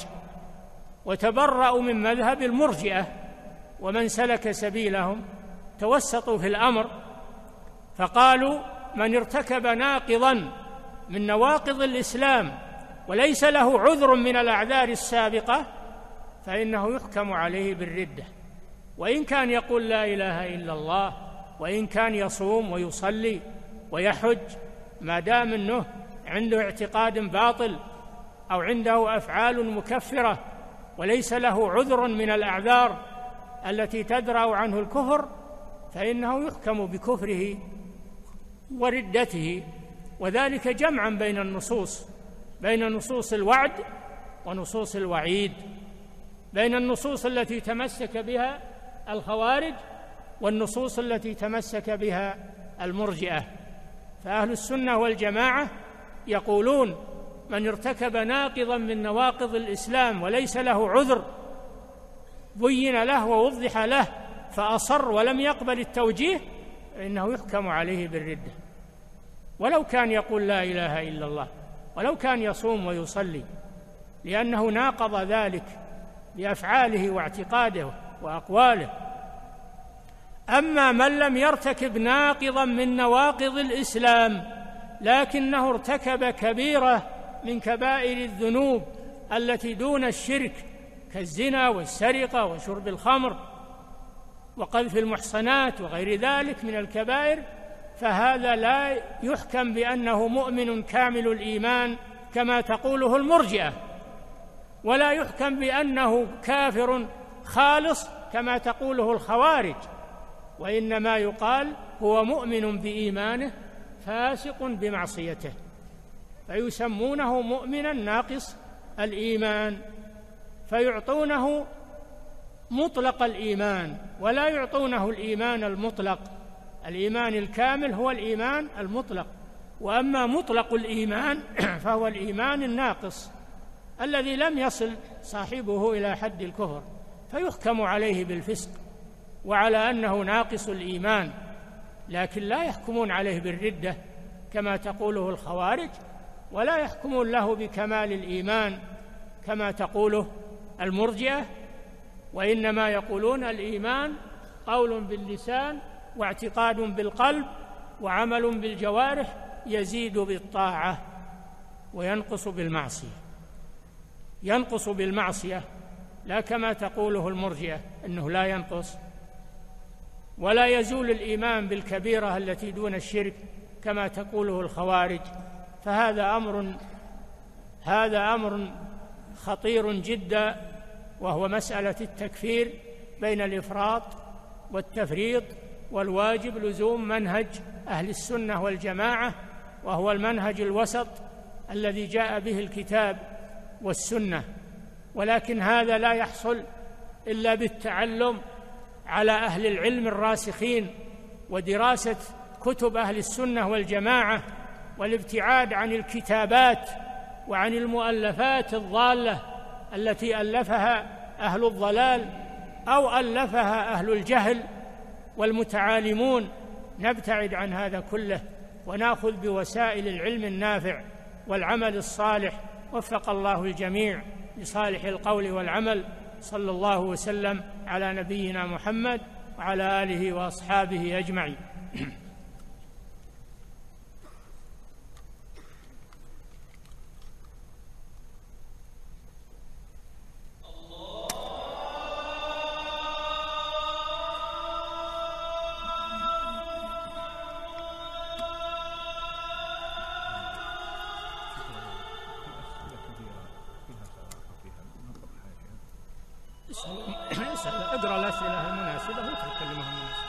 وتبرأوا من مذهب المرجئة، ومن سلك سبيلهم توسطوا في الأمر فقالوا من ارتكب ناقضا من نواقض الإسلام وليس له عذر من الأعذار السابقة فإنه يحكم عليه بالردة، وإن كان يقول لا إله إلا الله، وإن كان يصوم ويصلي ويحج، ما دام أنه عنده اعتقاد باطل أو عنده أفعال مكفرة وليس له عذر من الأعذار التي تدرأ عنه الكفر فإنه يحكم بكفره وردته. وذلك جمعا بين نصوص الوعد ونصوص الوعيد، بين النصوص التي تمسك بها الخوارج والنصوص التي تمسك بها المرجئة. فأهل السنة والجماعة يقولون من ارتكب ناقضا من نواقض الإسلام وليس له عذر بين له ووضح له فأصر ولم يقبل التوجيه فإنه يحكم عليه بالردة، ولو كان يقول لا إله إلا الله، ولو كان يصوم ويصلي، لأنه ناقض ذلك بأفعاله واعتقاده وأقواله. أما من لم يرتكب ناقضا من نواقض الإسلام لكنه ارتكب كبيرة من كبائر الذنوب التي دون الشرك كالزنا والسرقة وشرب الخمر وقذف المحصنات وغير ذلك من الكبائر، فهذا لا يحكم بأنه مؤمن كامل الإيمان كما تقوله المرجئة، ولا يحكم بأنه كافر خالص كما تقوله الخوارج، وإنما يقال هو مؤمن بإيمانه فاسق بمعصيته، فيسمونه مؤمنا ناقص الإيمان، فيعطونه مطلق الإيمان ولا يعطونه الإيمان المطلق. الإيمان الكامل هو الإيمان المطلق، وأما مطلق الإيمان فهو الإيمان الناقص الذي لم يصل صاحبه إلى حد الكفر، فيحكم عليه بالفسق وعلى أنه ناقص الإيمان، لكن لا يحكمون عليه بالردة كما تقوله الخوارج، ولا يحكمون له بكمال الإيمان كما تقوله المرجئة، وإنما يقولون الإيمان قول باللسان واعتقاد بالقلب وعمل بالجوارح يزيد بالطاعة وينقص بالمعصية، ينقص بالمعصية لا كما تقوله المرجئة أنه لا ينقص، ولا يزول الإيمان بالكبيرة التي دون الشرك كما تقوله الخوارج. فهذا أمر خطير جدا، وهو مسألة التكفير بين الإفراط والتفريط، والواجب لزوم منهج أهل السنة والجماعة، وهو المنهج الوسط الذي جاء به الكتاب والسنة. ولكن هذا لا يحصل إلا بالتعلم على أهل العلم الراسخين، ودراسة كتب أهل السنة والجماعة، والابتعاد عن الكتابات وعن المؤلفات الضالة التي ألفها أهل الضلال أو ألفها أهل الجهل والمتعالمون. نبتعد عن هذا كله ونأخذ بوسائل العلم النافع والعمل الصالح. وفق الله الجميع لصالح القول والعمل. صلى الله وسلم على نبينا محمد وعلى آله وأصحابه أجمعين. اقرأ الأسئلة المناسبة واترك كلمة المناسبة.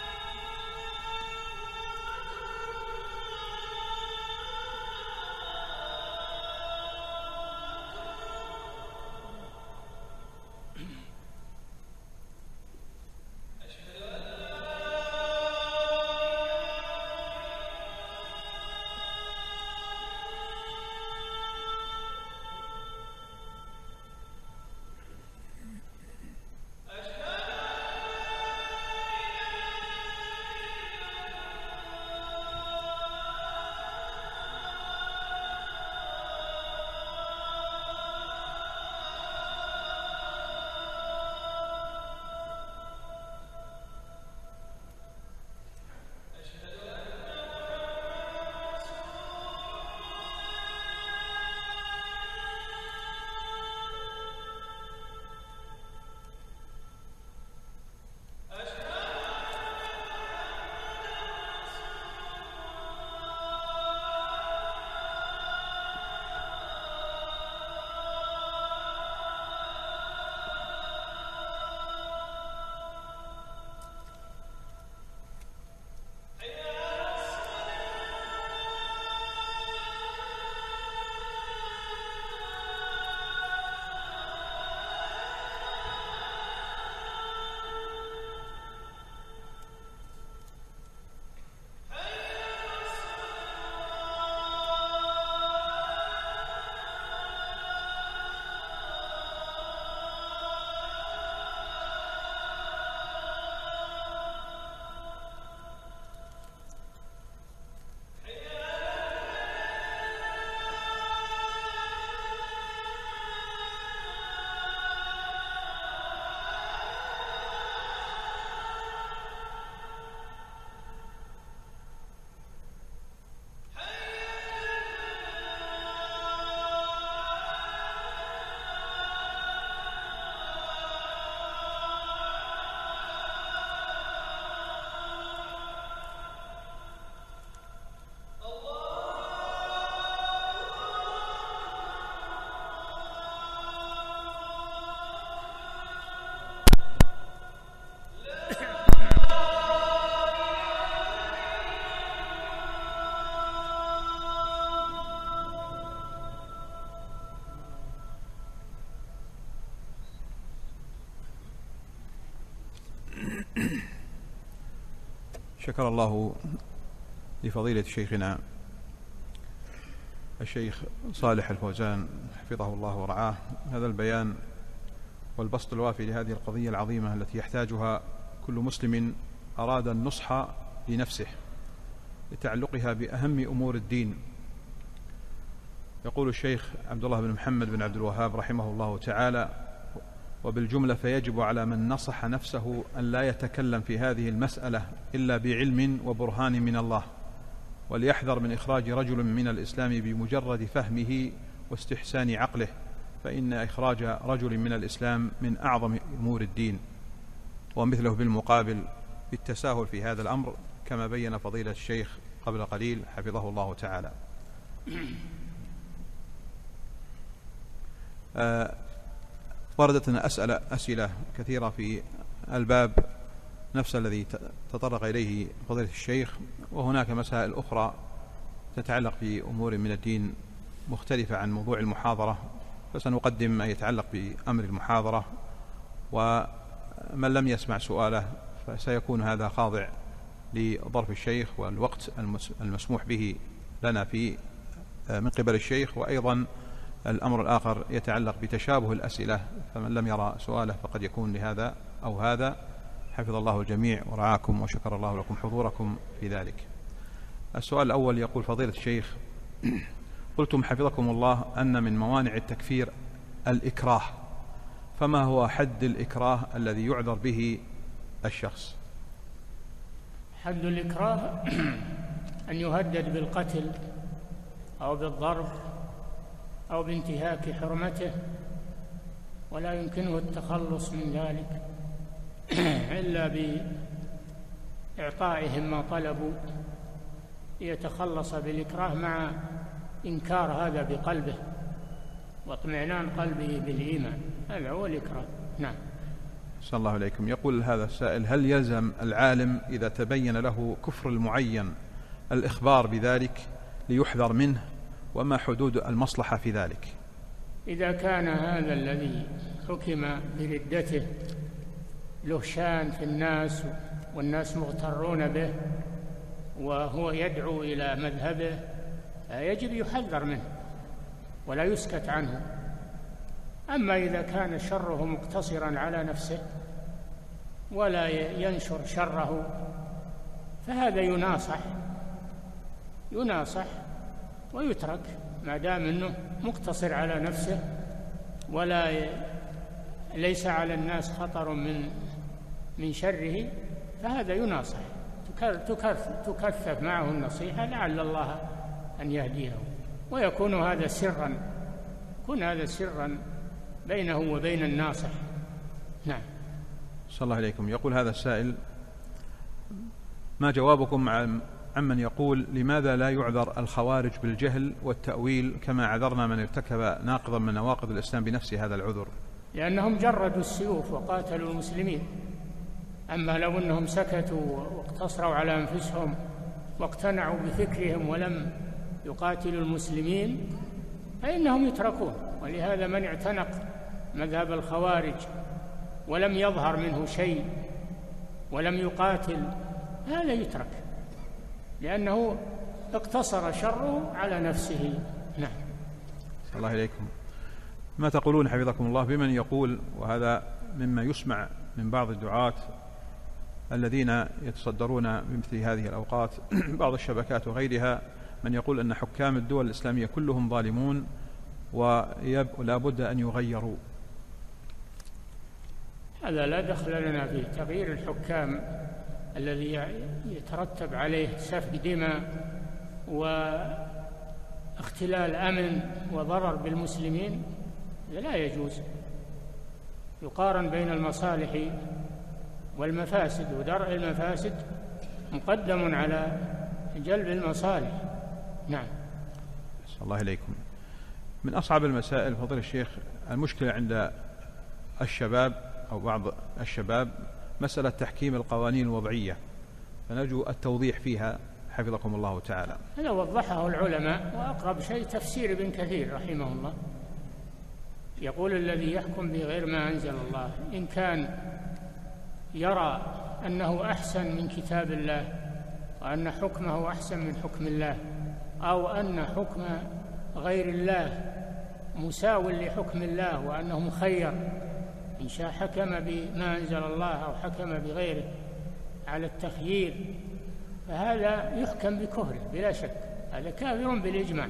شكر الله لفضيلة شيخنا الشيخ صالح الفوزان حفظه الله ورعاه هذا البيان والبسط الوافي لهذه القضية العظيمة التي يحتاجها كل مسلم أراد النصح لنفسه لتعلقها بأهم أمور الدين. يقول الشيخ عبد الله بن محمد بن عبد الوهاب رحمه الله تعالى: وبالجملة فيجب على من نصح نفسه أن لا يتكلم في هذه المسألة إلا بعلم وبرهان من الله، وليحذر من إخراج رجل من الإسلام بمجرد فهمه واستحسان عقله، فإن إخراج رجل من الإسلام من أعظم أمور الدين، ومثله بالمقابل بالتساهل في هذا الأمر كما بين فضيلة الشيخ قبل قليل حفظه الله تعالى. وردت لنا أسئلة كثيرة في الباب نفس الذي تطرق إليه فضيلة الشيخ، وهناك مسائل أخرى تتعلق بأمور من الدين مختلفة عن موضوع المحاضرة، فسنقدم ما يتعلق بأمر المحاضرة، ومن لم يسمع سؤاله فسيكون هذا خاضع لظرف الشيخ والوقت المسموح به لنا من قبل الشيخ. وأيضا الأمر الآخر يتعلق بتشابه الأسئلة، فمن لم يرى سؤاله فقد يكون لهذا أو هذا. حفظ الله الجميع ورعاكم وشكر الله لكم حضوركم في ذلك. السؤال الأول يقول: فضيلة الشيخ، قلتم حفظكم الله أن من موانع التكفير الإكراه، فما هو حد الإكراه الذي يعذر به الشخص؟ حد الإكراه أن يهدد بالقتل أو بالضرب أو بانتهاك حرمته، ولا يمكنه التخلص من ذلك إلا بإعطائهم ما طلبوا ليتخلص بالإكراه، مع إنكار هذا بقلبه واطمئنان قلبه بالإيمان. هذا هو الإكراه. نعم. صلى الله عليكم. يقول هذا السائل: هل يلزم العالم إذا تبين له كفر المعين الإخبار بذلك ليحذر منه، وما حدود المصلحة في ذلك؟ إذا كان هذا الذي حكم بردته له شان في الناس والناس مغترون به وهو يدعو إلى مذهبه، يجب يحذر منه ولا يسكت عنه. أما إذا كان شره مقتصرا على نفسه ولا ينشر شره فهذا يناصح ويترك، ما دام أنه مقتصر على نفسه ولا ليس على الناس خطر من شره، فهذا يناصح، تكثف معه النصيحة لعل الله أن يهديه، ويكون هذا سرا بينه وبين الناصح. نعم. صلى الله عليكم. يقول هذا السائل: ما جوابكم عمن يقول لماذا لا يعذر الخوارج بالجهل والتأويل كما عذرنا من ارتكب ناقضا من نواقض الإسلام بنفس هذا العذر؟ لأنهم جردوا السيوف وقاتلوا المسلمين. أما لو أنهم سكتوا واقتصروا على أنفسهم واقتنعوا بفكرهم ولم يقاتلوا المسلمين فإنهم يتركون. ولهذا من اعتنق مذهب الخوارج ولم يظهر منه شيء ولم يقاتل هذا يترك، لأنه اقتصر شره على نفسه. نعم. صلى الله عليكم. ما تقولون حفظكم الله بمن يقول، وهذا مما يسمع من بعض الدعاة الذين يتصدرون بمثل هذه الأوقات بعض الشبكات وغيرها، من يقول أن حكام الدول الإسلامية كلهم ظالمون ولا بد أن يغيروا؟ هذا لا دخل لنا فيه. تغيير الحكام الذي يترتب عليه سفك دماء واختلال أمن وضرر بالمسلمين لا يجوز. يقارن بين المصالح والمفاسد، ودرء المفاسد مقدم على جلب المصالح. نعم. صلى الله عليكم. من أصعب المسائل فضيلة الشيخ المشكلة عند الشباب أو بعض الشباب مسألة تحكيم القوانين الوضعية، فنرجو التوضيح فيها حفظكم الله تعالى. هذا وضحه العلماء، وأقرب شيء تفسير ابن كثير رحمه الله، يقول: الذي يحكم بغير ما أنزل الله إن كان يرى أنه أحسن من كتاب الله وأن حكمه أحسن من حكم الله، أو أن حكم غير الله مساو لحكم الله وأنه مخير، إن شاء حكم بما أنزل الله أو حكم بغيره على التخيير، فهذا يحكم بكفره بلا شك، هذا كافر بالإجماع.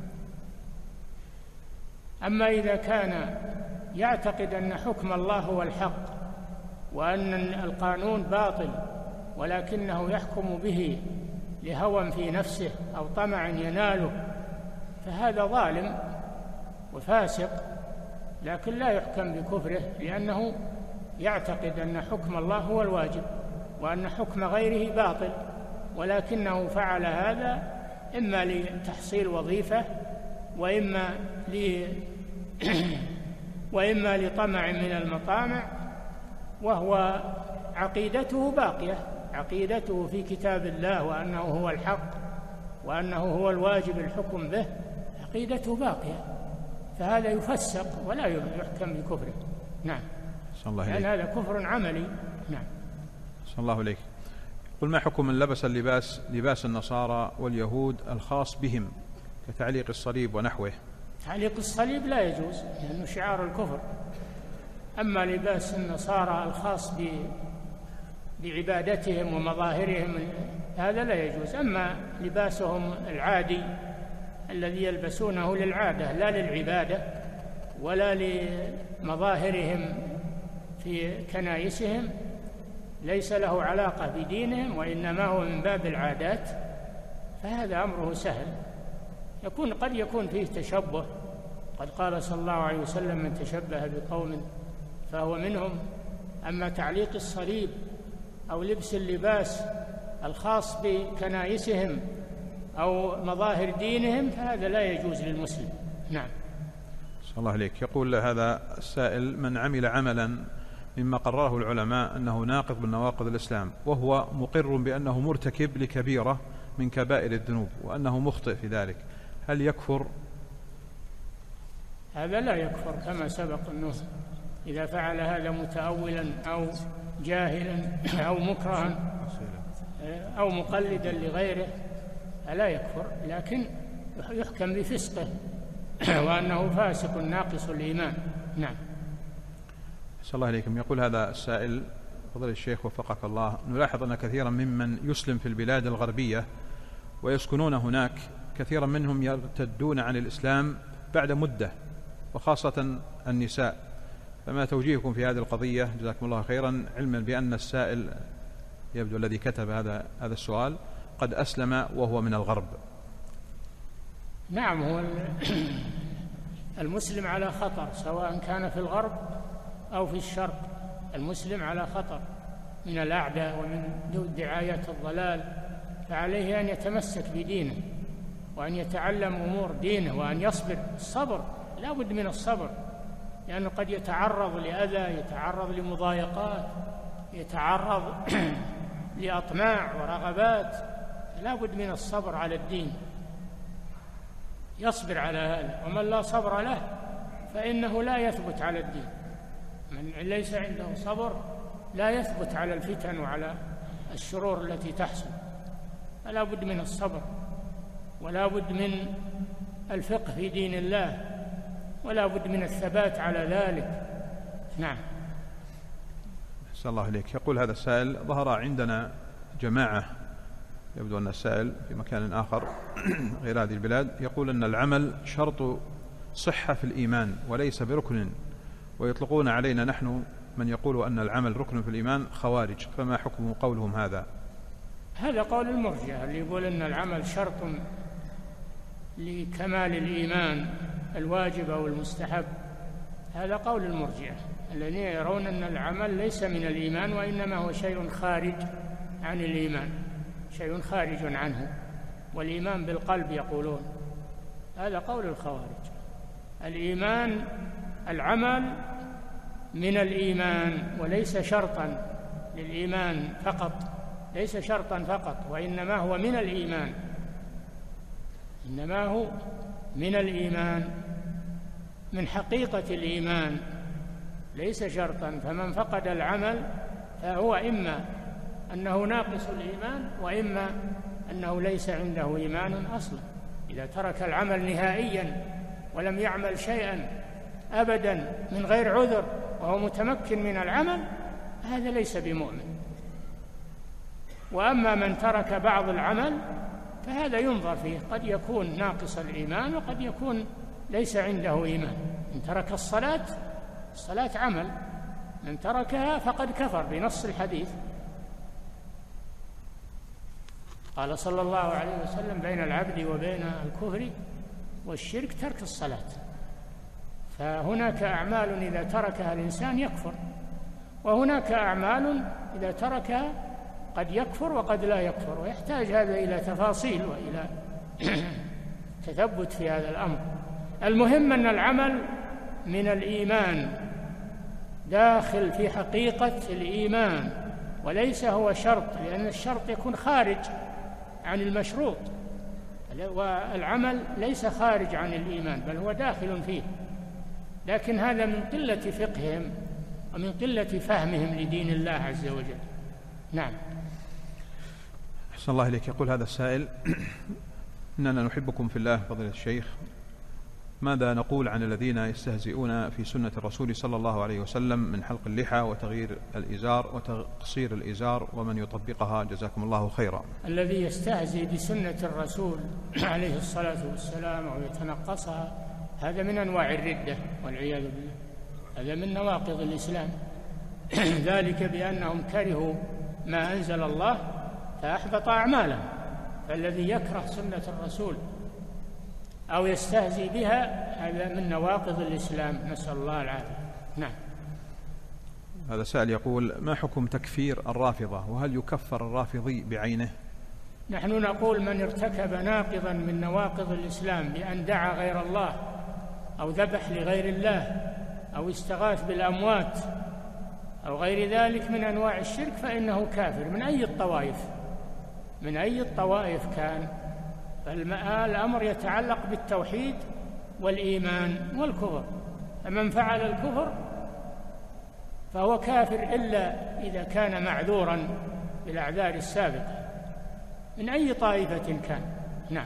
أما إذا كان يعتقد أن حكم الله هو الحق وأن القانون باطل ولكنه يحكم به لهوى في نفسه أو طمع يناله، فهذا ظالم وفاسق، لكن لا يحكم بكفره، لأنه يعتقد أن حكم الله هو الواجب وأن حكم غيره باطل، ولكنه فعل هذا إما لتحصيل وظيفة وإما وإما لطمع من المطامع، وهو عقيدته باقية، عقيدته في كتاب الله وأنه هو الحق وأنه هو الواجب الحكم به، عقيدته باقية، فهذا يفسق ولا يحكم بكفره. نعم، لأن هذا كفر عملي. نعم. صلى الله عليك. قل ما حكم من لبس لباس النصارى واليهود الخاص بهم كتعليق الصليب ونحوه؟ تعليق الصليب لا يجوز لأنه شعار الكفر. أما لباس النصارى الخاص بعبادتهم ومظاهرهم هذا لا يجوز. أما لباسهم العادي الذي يلبسونه للعادة لا للعبادة ولا لمظاهرهم في كنائسهم ليس له علاقة بدينهم وإنما هو من باب العادات، فهذا أمره سهل. قد يكون فيه تشبه، قد قال صلى الله عليه وسلم من تشبه بقوم فهو منهم. أما تعليق الصليب أو لبس اللباس الخاص بكنائسهم أو مظاهر دينهم فهذا لا يجوز للمسلم. نعم. صلى الله عليك. يقول هذا السائل: من عمل عملا مما قرره العلماء أنه ناقض من نواقض الإسلام وهو مقر بأنه مرتكب لكبيرة من كبائر الذنوب وأنه مخطئ في ذلك، هل يكفر؟ هذا لا يكفر، كما سبق أنه إذا فعل هذا متأولا أو جاهلا أو مكرها أو مقلدا لغيره لا يكفر، لكن يحكم بفسقه وأنه فاسق ناقص الإيمان. نعم. صلى الله عليكم. يقول هذا السائل: فضل الشيخ وفقك الله، نلاحظ أن كثيرا ممن يسلم في البلاد الغربية ويسكنون هناك كثيرا منهم يرتدون عن الإسلام بعد مدة، وخاصة النساء، فما توجيهكم في هذه القضية جزاكم الله خيرا، علما بأن السائل يبدو الذي كتب هذا السؤال قد أسلم وهو من الغرب؟ نعم، هو المسلم على خطر سواء كان في الغرب أو في الشرق، المسلم على خطر من الأعداء ومن دعايات الضلال، فعليه أن يتمسك بدينه وأن يتعلم أمور دينه وأن يصبر. الصبر لا بد من الصبر، لأنه قد يتعرض لأذى، يتعرض لمضايقات، يتعرض لأطماع ورغبات، لا بد من الصبر على الدين، يصبر على هذا. ومن لا صبر له فإنه لا يثبت على الدين، من ليس عنده صبر لا يثبت على الفتن وعلى الشرور التي تحصل. فلا بد من الصبر، ولا بد من الفقه في دين الله، ولا بد من الثبات على ذلك. نعم. أحسن الله إليك. يقول هذا السائل: ظهر عندنا جماعة، يبدو أن السائل في مكان آخر غير هذه البلاد، يقول أن العمل شرط صحة في الإيمان وليس بركن، ويطلقون علينا نحن من يقول أن العمل ركن في الإيمان خوارج، فما حكم قولهم هذا؟ هذا قول المرجئة اللي يقول أن العمل شرط لكمال الإيمان الواجب أو المستحب، هذا قول المرجئة الذين يرون أن العمل ليس من الإيمان وإنما هو شيء خارج عن الإيمان، شيء خارج عنه، والإيمان بالقلب يقولون. هذا قول الخوارج. الإيمان العمل من الإيمان وليس شرطا للإيمان فقط، ليس شرطا فقط، وإنما هو من الإيمان، إنما هو من الإيمان، من حقيقة الإيمان، ليس شرطا. فمن فقد العمل فهو إما أنه ناقص الإيمان وإما أنه ليس عنده إيمان أصلا. إذا ترك العمل نهائيا ولم يعمل شيئا أبدا من غير عذر وهو متمكن من العمل، هذا ليس بمؤمن. وأما من ترك بعض العمل فهذا ينظر فيه، قد يكون ناقص الإيمان وقد يكون ليس عنده إيمان. من ترك الصلاة عمل، من تركها فقد كفر بنص الحديث. قال صلى الله عليه وسلم: بين العبد وبين الكفر والشرك ترك الصلاة. فهناك أعمال إذا تركها الإنسان يكفر، وهناك أعمال إذا تركها قد يكفر وقد لا يكفر، ويحتاج هذا إلى تفاصيل وإلى تثبت في هذا الأمر. المهم أن العمل من الإيمان، داخل في حقيقة الإيمان، وليس هو شرط، لأن الشرط يكون خارج عن المشروط، والعمل ليس خارج عن الإيمان بل هو داخل فيه، لكن هذا من قلة فقههم ومن قلة فهمهم لدين الله عز وجل. نعم. أحسن الله إليك. يقول هذا السائل: إننا نحبكم في الله فضيلة الشيخ، ماذا نقول عن الذين يستهزئون في سنة الرسول صلى الله عليه وسلم من حلق اللحى وتغيير الإزار وتقصير الإزار ومن يطبقها، جزاكم الله خيرا؟ الذي يستهزئ بسنة الرسول عليه الصلاة والسلام أو يتنقصها هذا من أنواع الردة والعياذ بالله، هذا من نواقض الإسلام. ذلك بأنهم كرهوا ما أنزل الله فأحبط أعمالهم. فالذي يكره سنة الرسول أو يستهزئ بها هذا من نواقض الإسلام، نسأل الله العافية. نعم. هذا سائل يقول: ما حكم تكفير الرافضة، وهل يكفر الرافضي بعينه؟ نحن نقول: من ارتكب ناقضا من نواقض الإسلام بأن دعا غير الله أو ذبح لغير الله أو استغاث بالأموات أو غير ذلك من أنواع الشرك فإنه كافر من أي الطوائف كان. فالأمر يتعلق بالتوحيد والإيمان والكفر، فمن فعل الكفر فهو كافر إلا إذا كان معذورا بالأعذار السابقة من أي طائفة كان. نعم.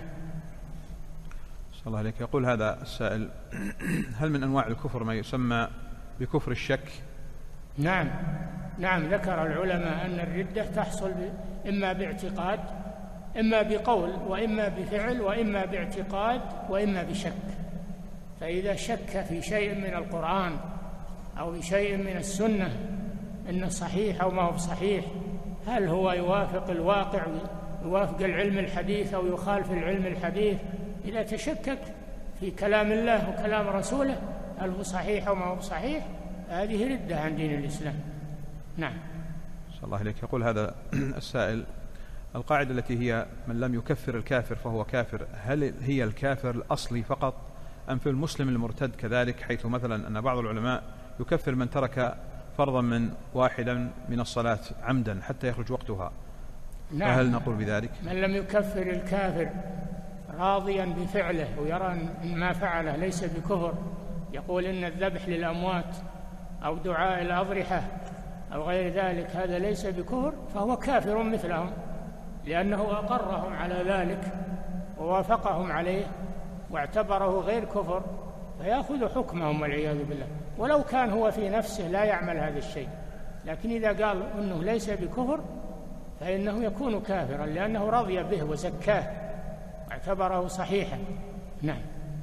صلى الله عليك. يقول هذا السائل: هل من أنواع الكفر ما يسمى بكفر الشك؟ نعم، ذكر العلماء أن الردة تحصل إما باعتقاد، إما بقول، وإما بفعل، وإما باعتقاد، وإما بشك. فإذا شك في شيء من القرآن أو في شيء من السنة إنه صحيح أو ما هو صحيح، هل هو يوافق الواقع، يوافق العلم الحديث أو يخالف العلم الحديث، إذا تشكك في كلام الله وكلام رسوله هل هو صحيح أو ما هو صحيح، هذه ردة عن دين الإسلام. نعم. صلى الله عليك. يقول هذا السائل: القاعدة التي هي من لم يكفر الكافر فهو كافر، هل هي الكافر الأصلي فقط أم في المسلم المرتد كذلك؟ حيث مثلا أن بعض العلماء يكفر من ترك فرضا من واحدا من الصلاة عمدا حتى يخرج وقتها. نعم. فهل نقول بذلك؟ من لم يكفر الكافر راضيا بفعله ويرى أن ما فعله ليس بكفر، يقول إن الذبح للأموات أو دعاء الأضرحة أو غير ذلك هذا ليس بكفر، فهو كافر مثلهم، لأنه أقرهم على ذلك ووافقهم عليه واعتبره غير كفر، فيأخذ حكمهم والعياذ بالله، ولو كان هو في نفسه لا يعمل هذا الشيء، لكن إذا قال أنه ليس بكفر فإنه يكون كافرا لأنه رضي به وزكاه واعتبره صحيحا. نعم.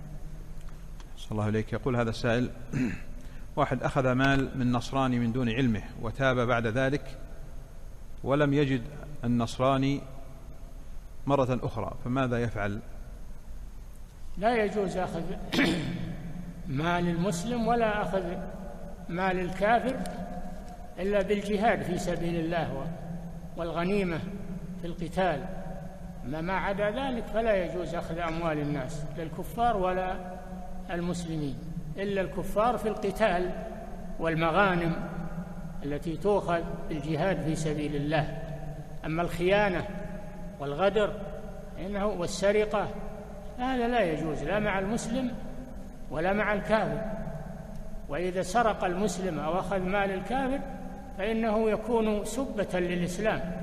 صلى الله عليك. يقول هذا السائل: واحد أخذ مال من نصراني من دون علمه وتاب بعد ذلك ولم يجد النصراني مرة أخرى، فماذا يفعل؟ لا يجوز أخذ مال المسلم ولا أخذ مال الكافر إلا بالجهاد في سبيل الله والغنيمة في القتال، ما عدا ذلك فلا يجوز أخذ أموال الناس لا الكفار ولا المسلمين، إلا الكفار في القتال والمغانم التي تؤخذ بالجهاد في سبيل الله. أما الخيانة والغدر والسرقة هذا لا يجوز لا مع المسلم ولا مع الكافر. وإذا سرق المسلم أو أخذ مال الكافر فإنه يكون سبة للإسلام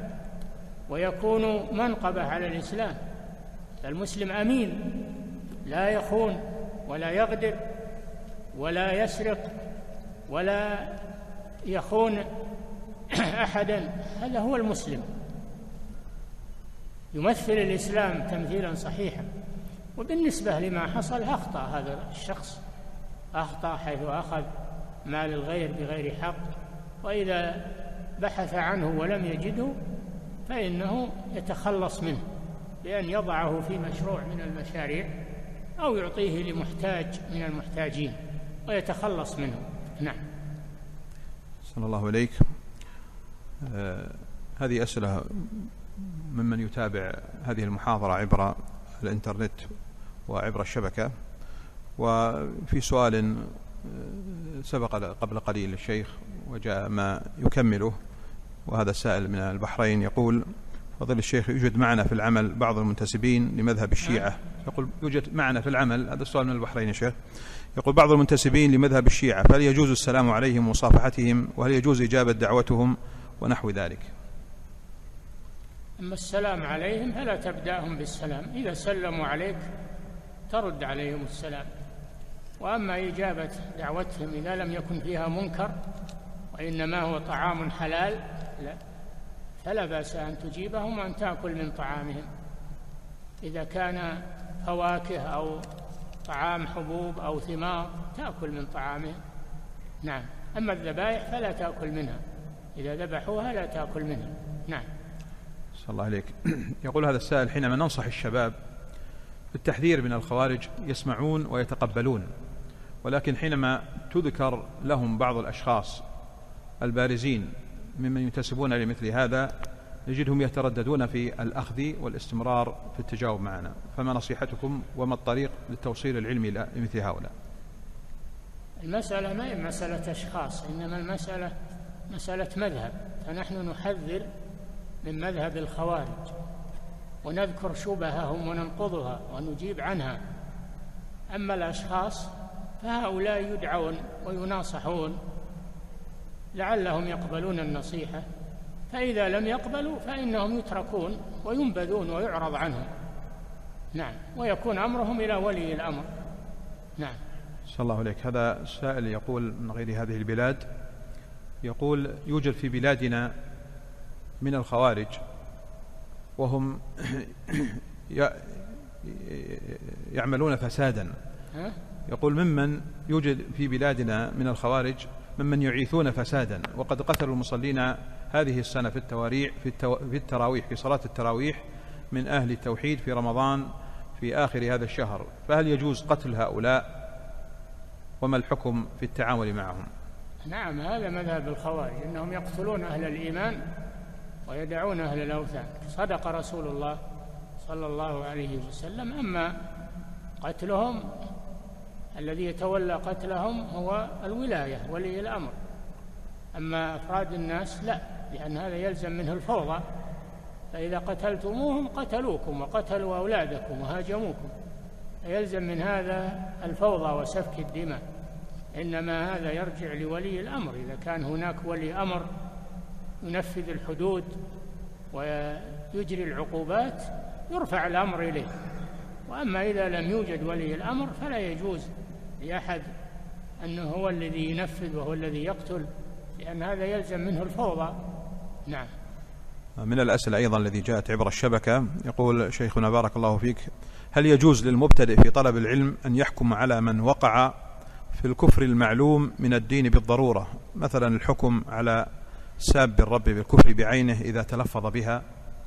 ويكون منقبة على الإسلام. المسلم أمين لا يخون ولا يغدر ولا يسرق ولا يخون أحدا، هذا هو المسلم، يمثل الإسلام تمثيلا صحيحا. وبالنسبة لما حصل أخطأ هذا الشخص، أخطأ حيث أخذ مال الغير بغير حق، وإذا بحث عنه ولم يجده فإنه يتخلص منه بأن يضعه في مشروع من المشاريع أو يعطيه لمحتاج من المحتاجين ويتخلص منه. نعم. صلى الله عليك. هذه أسئلة ممن يتابع هذه المحاضرة عبر الإنترنت وعبر الشبكة. وفي سؤال سبق قبل قليل الشيخ وجاء ما يكمله، وهذا السائل من البحرين يقول: فضيلة الشيخ، يوجد معنا في العمل بعض المنتسبين لمذهب الشيعة. يقول يوجد معنا في العمل، هذا السؤال من البحرين يا شيخ، يقول بعض المنتسبين لمذهب الشيعة، فهل يجوز السلام عليهم ومصافحتهم، وهل يجوز إجابة دعوتهم ونحو ذلك؟ أما السلام عليهم فلا تبدأهم بالسلام، إذا سلموا عليك ترد عليهم السلام. وأما إجابة دعوتهم إذا لم يكن فيها منكر وإنما هو طعام حلال فلا بأس أن تجيبهم وأن تأكل من طعامهم، إذا كان فواكه أو طعام حبوب أو ثمار تأكل من طعامهم. نعم. أما الذبائح فلا تأكل منها، إذا ذبحوها لا تأكل منها. نعم. صلى الله عليك. يقول هذا السائل: حينما ننصح الشباب بالتحذير من الخوارج يسمعون ويتقبلون، ولكن حينما تذكر لهم بعض الأشخاص البارزين ممن ينتسبون لمثل هذا نجدهم يترددون في الأخذ والاستمرار في التجاوب معنا، فما نصيحتكم وما الطريق للتوصيل العلمي لمثل هؤلاء؟ المسألة ما هي مسألة أشخاص، إنما المسألة مسألة مذهب، فنحن نحذر من مذهب الخوارج ونذكر شبههم وننقضها ونجيب عنها. أما الأشخاص فهؤلاء يدعون ويناصحون لعلهم يقبلون النصيحة، فإذا لم يقبلوا فإنهم يتركون وينبذون ويعرض عنهم. نعم. ويكون أمرهم إلى ولي الأمر. نعم. صلى الله عليك. هذا سائل يقول من غير هذه البلاد، يقول: يوجد في بلادنا من الخوارج وهم يعملون فسادا. يقول: ممن يوجد في بلادنا من الخوارج ممن يعيثون فسادا، وقد قتلوا المصلين هذه السنة في التراويح، في صلاة التراويح، من أهل التوحيد في رمضان في آخر هذا الشهر، فهل يجوز قتل هؤلاء؟ وما الحكم في التعامل معهم؟ نعم، هذا مذهب الخوارج، إنهم يقتلون أهل الإيمان ويدعون أهل الأوثان. صدق رسول الله صلى الله عليه وسلم. أما قتلهم الذي يتولى قتلهم هو الولاية، ولي الأمر. أما أفراد الناس لا، لأن هذا يلزم منه الفوضى، فإذا قتلتموهم قتلوكم وقتلوا أولادكم وهاجموكم، فيلزم من هذا الفوضى وسفك الدماء. إنما هذا يرجع لولي الأمر، إذا كان هناك ولي أمر ينفذ الحدود ويجري العقوبات يرفع الأمر إليه. وأما إذا لم يوجد ولي الأمر فلا يجوز لأحد أنه هو الذي ينفذ وهو الذي يقتل، لأن هذا يلزم منه الفوضى. نعم. من الأسئلة أيضا الذي جاءت عبر الشبكة، يقول شيخنا بارك الله فيك: هل يجوز للمبتدئ في طلب العلم أن يحكم على من وقع في الكفر المعلوم من الدين بالضرورة، مثلا الحكم على ساب الرب بالكفر بعينه إذا تلفظ بها؟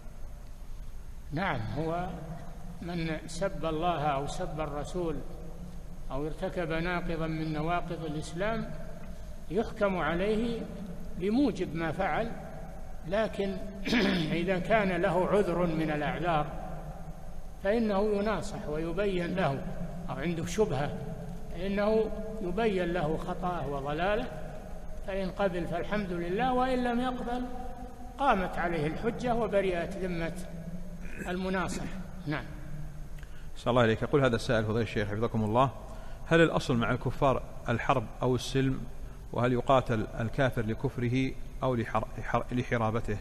نعم، هو من سب الله أو سب الرسول أو ارتكب ناقضا من نواقض الإسلام يحكم عليه بموجب ما فعل، لكن إذا كان له عذر من الأعذار فإنه يناصح ويبين له، أو عنده شبهة فإنه يبين له خطأه وضلاله، فإن قبل فالحمد لله، وإن لم يقبل قامت عليه الحجة وبرئت ذمة المناصح. نعم. صلى الله عليك. يقول هذا السائل: فضيلة الشيخ حفظكم الله، هل الأصل مع الكفار الحرب أو السلم؟ وهل يقاتل الكافر لكفره أو لحرابته؟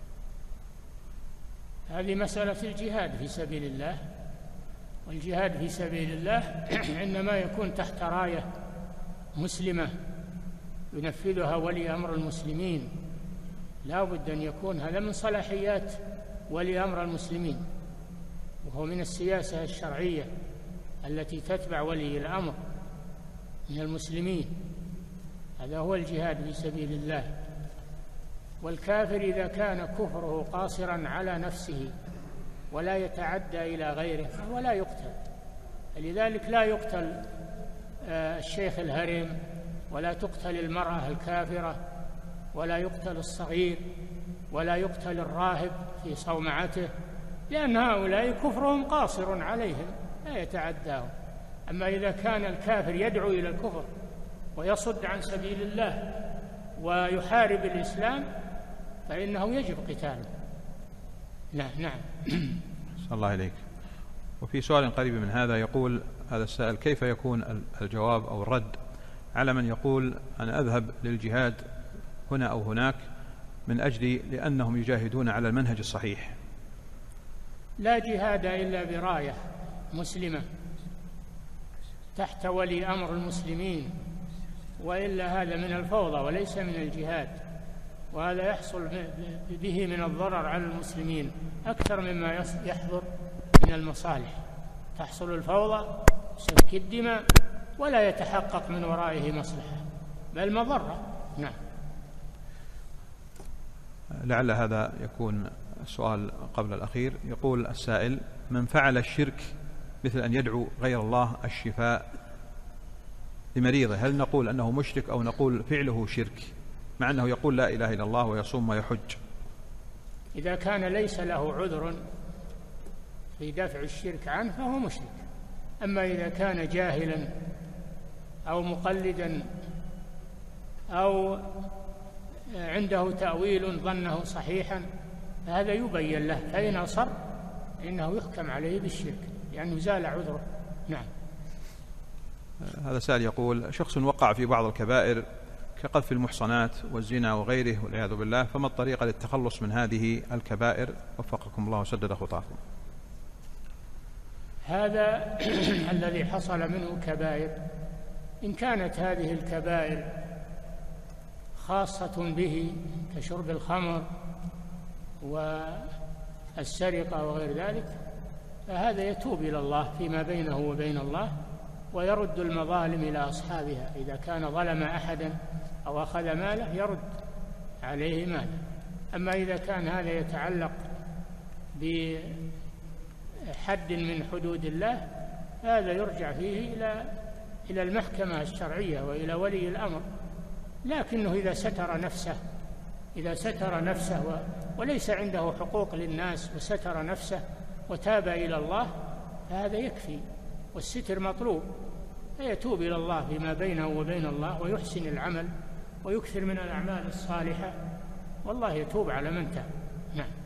هذه مسألة الجهاد في سبيل الله، والجهاد في سبيل الله عندما يكون تحت راية مسلمة ينفذها ولي أمر المسلمين، لا بد أن يكون هذا من صلاحيات ولي أمر المسلمين، وهو من السياسة الشرعية التي تتبع ولي الأمر من المسلمين. هذا هو الجهاد في سبيل الله. والكافر إذا كان كفره قاصرا على نفسه ولا يتعدى إلى غيره فهو لا يقتل. لذلك لا يقتل الشيخ الهرم، ولا تقتل المرأة الكافرة، ولا يقتل الصغير، ولا يقتل الراهب في صومعته، لأن هؤلاء كفرهم قاصر عليهم لا يتعداهم. أما إذا كان الكافر يدعو إلى الكفر ويصد عن سبيل الله ويحارب الإسلام فإنه يجب قتاله. لا نعم. صلى الله عليك. وفي سؤال قريب من هذا يقول هذا السائل: كيف يكون الجواب أو الرد على من يقول أنا أذهب للجهاد هنا أو هناك من أجل لأنهم يجاهدون على المنهج الصحيح؟ لا جهاد إلا براية مسلمة تحت ولي أمر المسلمين، وإلا هذا من الفوضى وليس من الجهاد، وهذا يحصل به من الضرر على المسلمين أكثر مما يحضر من المصالح. تحصل الفوضى، سفك الدماء، ولا يتحقق من ورائه مصلحة بل مضرة. نعم. لعل هذا يكون السؤال قبل الأخير. يقول السائل: من فعل الشرك مثل أن يدعو غير الله الشفاء لمريضه، هل نقول أنه مشرك أو نقول فعله شرك مع أنه يقول لا إله إلا الله ويصوم ويحج؟ إذا كان ليس له عذر في دفع الشرك عنه فهو مشرك. أما إذا كان جاهلا أو مقلدا أو عنده تأويل ظنه صحيحا فهذا يبين له، فإن أصر إنه يحكم عليه بالشرك لأنه زال عذره. نعم. هذا سائل يقول: شخص وقع في بعض الكبائر كقذف المحصنات والزنا وغيره والعياذ بالله، فما الطريقة للتخلص من هذه الكبائر؟ وفقكم الله وسدد خطاكم. هذا الذي حصل منه كبائر، إن كانت هذه الكبائر خاصة به كشرب الخمر والسرقة وغير ذلك فهذا يتوب إلى الله فيما بينه وبين الله ويرد المظالم إلى أصحابها. إذا كان ظلم أحدا أو أخذ ماله يرد عليه ماله. أما إذا كان هذا يتعلق بحد من حدود الله هذا يرجع فيه إلى المحكمة الشرعية وإلى ولي الأمر. لكنه إذا ستر نفسه وليس عنده حقوق للناس وستر نفسه وتاب إلى الله فهذا يكفي، والستر مطلوب، فيتوب إلى الله فيما بينه وبين الله ويحسن العمل ويكثر من الأعمال الصالحة، والله يتوب على من تاب. نعم.